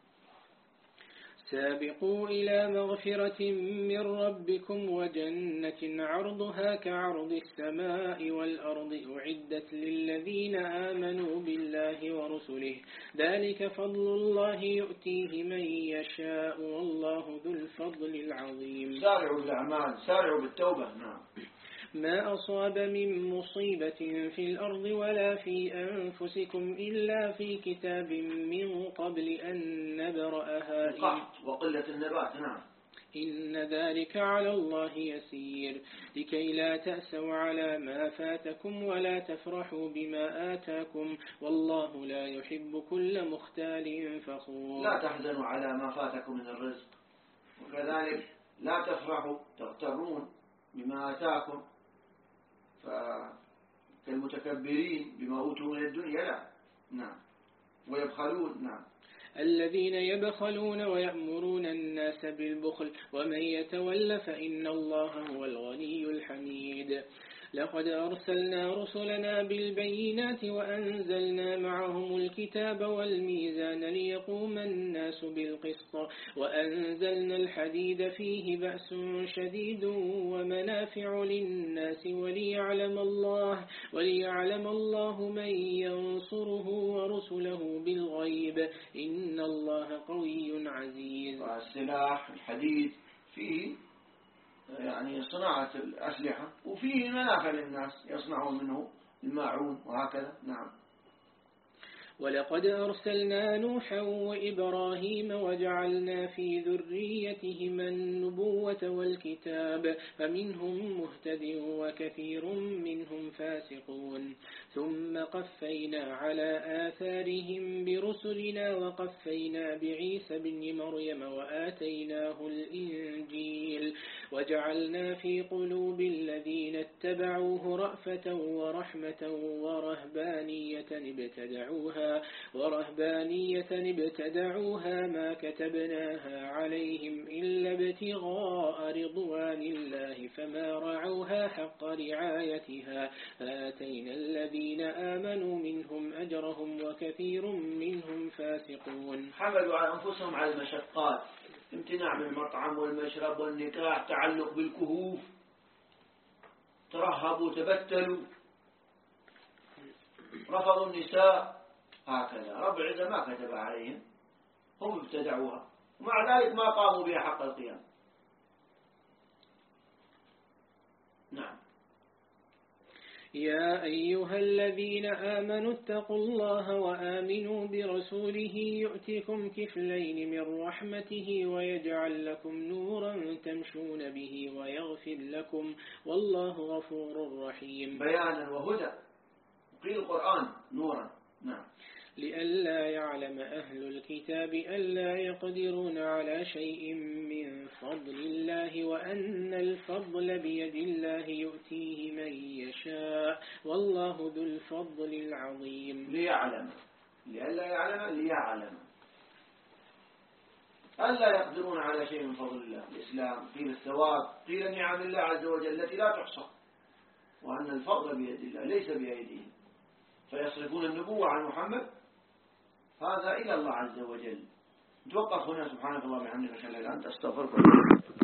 سابقوا إلى مغفرة من ربكم وجنة عرضها كعرض السماء والأرض أعدت للذين آمنوا بالله ورسله ذلك فضل الله يؤتيه من يشاء والله ذو الفضل العظيم. سارعوا بالأعمال، سارعوا بالتوبة. نعم. ما أصاب من مصيبة في الأرض ولا في أنفسكم إلا في كتاب من قبل أن نبرأها. القحط وقلة النبات. نعم. إن ذلك على الله يسير لكي لا تأسوا على ما فاتكم ولا تفرحوا بما آتاكم والله لا يحب كل مختال فخور. لا تحزنوا على ما فاتكم من الرزق، وكذلك لا تفرحوا تغترون بما آتاكم فكالمتكبرين بما أوتوا من الدنيا. لا. نعم. ويبخلون. نعم. الذين يبخلون ويأمرون الناس بالبخل ومن يتول فإن الله هو الغني الحميد. لقد أرسلنا رسلنا بالبينات وأنزلنا معهم الكتاب والميزان ليقوم الناس بالقسط وأنزلنا الحديد فيه بأس شديد ومنافع للناس وليعلم الله وليعلم الله من ينصره ورسله بالغيب إن الله قوي عزيز. السلاح الحديد فيه يعني صناعة الأسلحة وفيه منافع للناس يصنعون منه الماعون وهكذا. نعم. ولقد أرسلنا نوحا وإبراهيم وجعلنا في ذريتهما النبوة والكتاب فمنهم مهتد وكثير منهم فاسقون ثم قفينا على آثارهم برسلنا وقفينا بعيسى بن مريم وآتيناه الإنجيل وجعلنا في قلوب الذين اتبعوه رأفة ورحمة ورهبانية ابتدعوها ورهبانية ابتدعوها ما كتبناها عليهم إلا ابتغاء رضوان الله فما رعوها حق رعايتها فآتينا الذين آمنوا منهم أجرهم وكثير منهم فاسقون. حملوا على أنفسهم على المشقات، امتناع من المطعم والمشرب والنكاح، تعلق بالكهوف، ترهبوا تبتلوا، رفضوا النساء، هكذا رب العزة ما كتب عليهم، هم ابتدعوها ومع ذلك ما قاموا بها حق القيام. نعم. يا أيها الذين آمنوا اتقوا الله وآمنوا برسوله يؤتكم كفلين من رحمته ويجعل لكم نورا تمشون به ويغفر لكم والله غفور رحيم. بيانا وهدى، قيل القرآن نورا. نعم. لئلا يعلم أهل الكتاب ألا يقدرون على شيء من فضل الله وأن الفضل بيد الله يؤتيه من يشاء والله ذو الفضل العظيم. ليعلم، لئلا يعلم ليعلم ألا يقدرون على شيء من فضل الله، الإسلام، قيل الثواب، قيل نعم الله عز وجل التي لا تحصى، وأن الفضل بيد الله ليس بأيديهم، فيصرفون النبوة عن محمد، هذا إلى الله عز وجل. نتوقف هنا. سبحانك اللهم وبحمدك أشهد أن لا إله إلا أنت أستغفرك.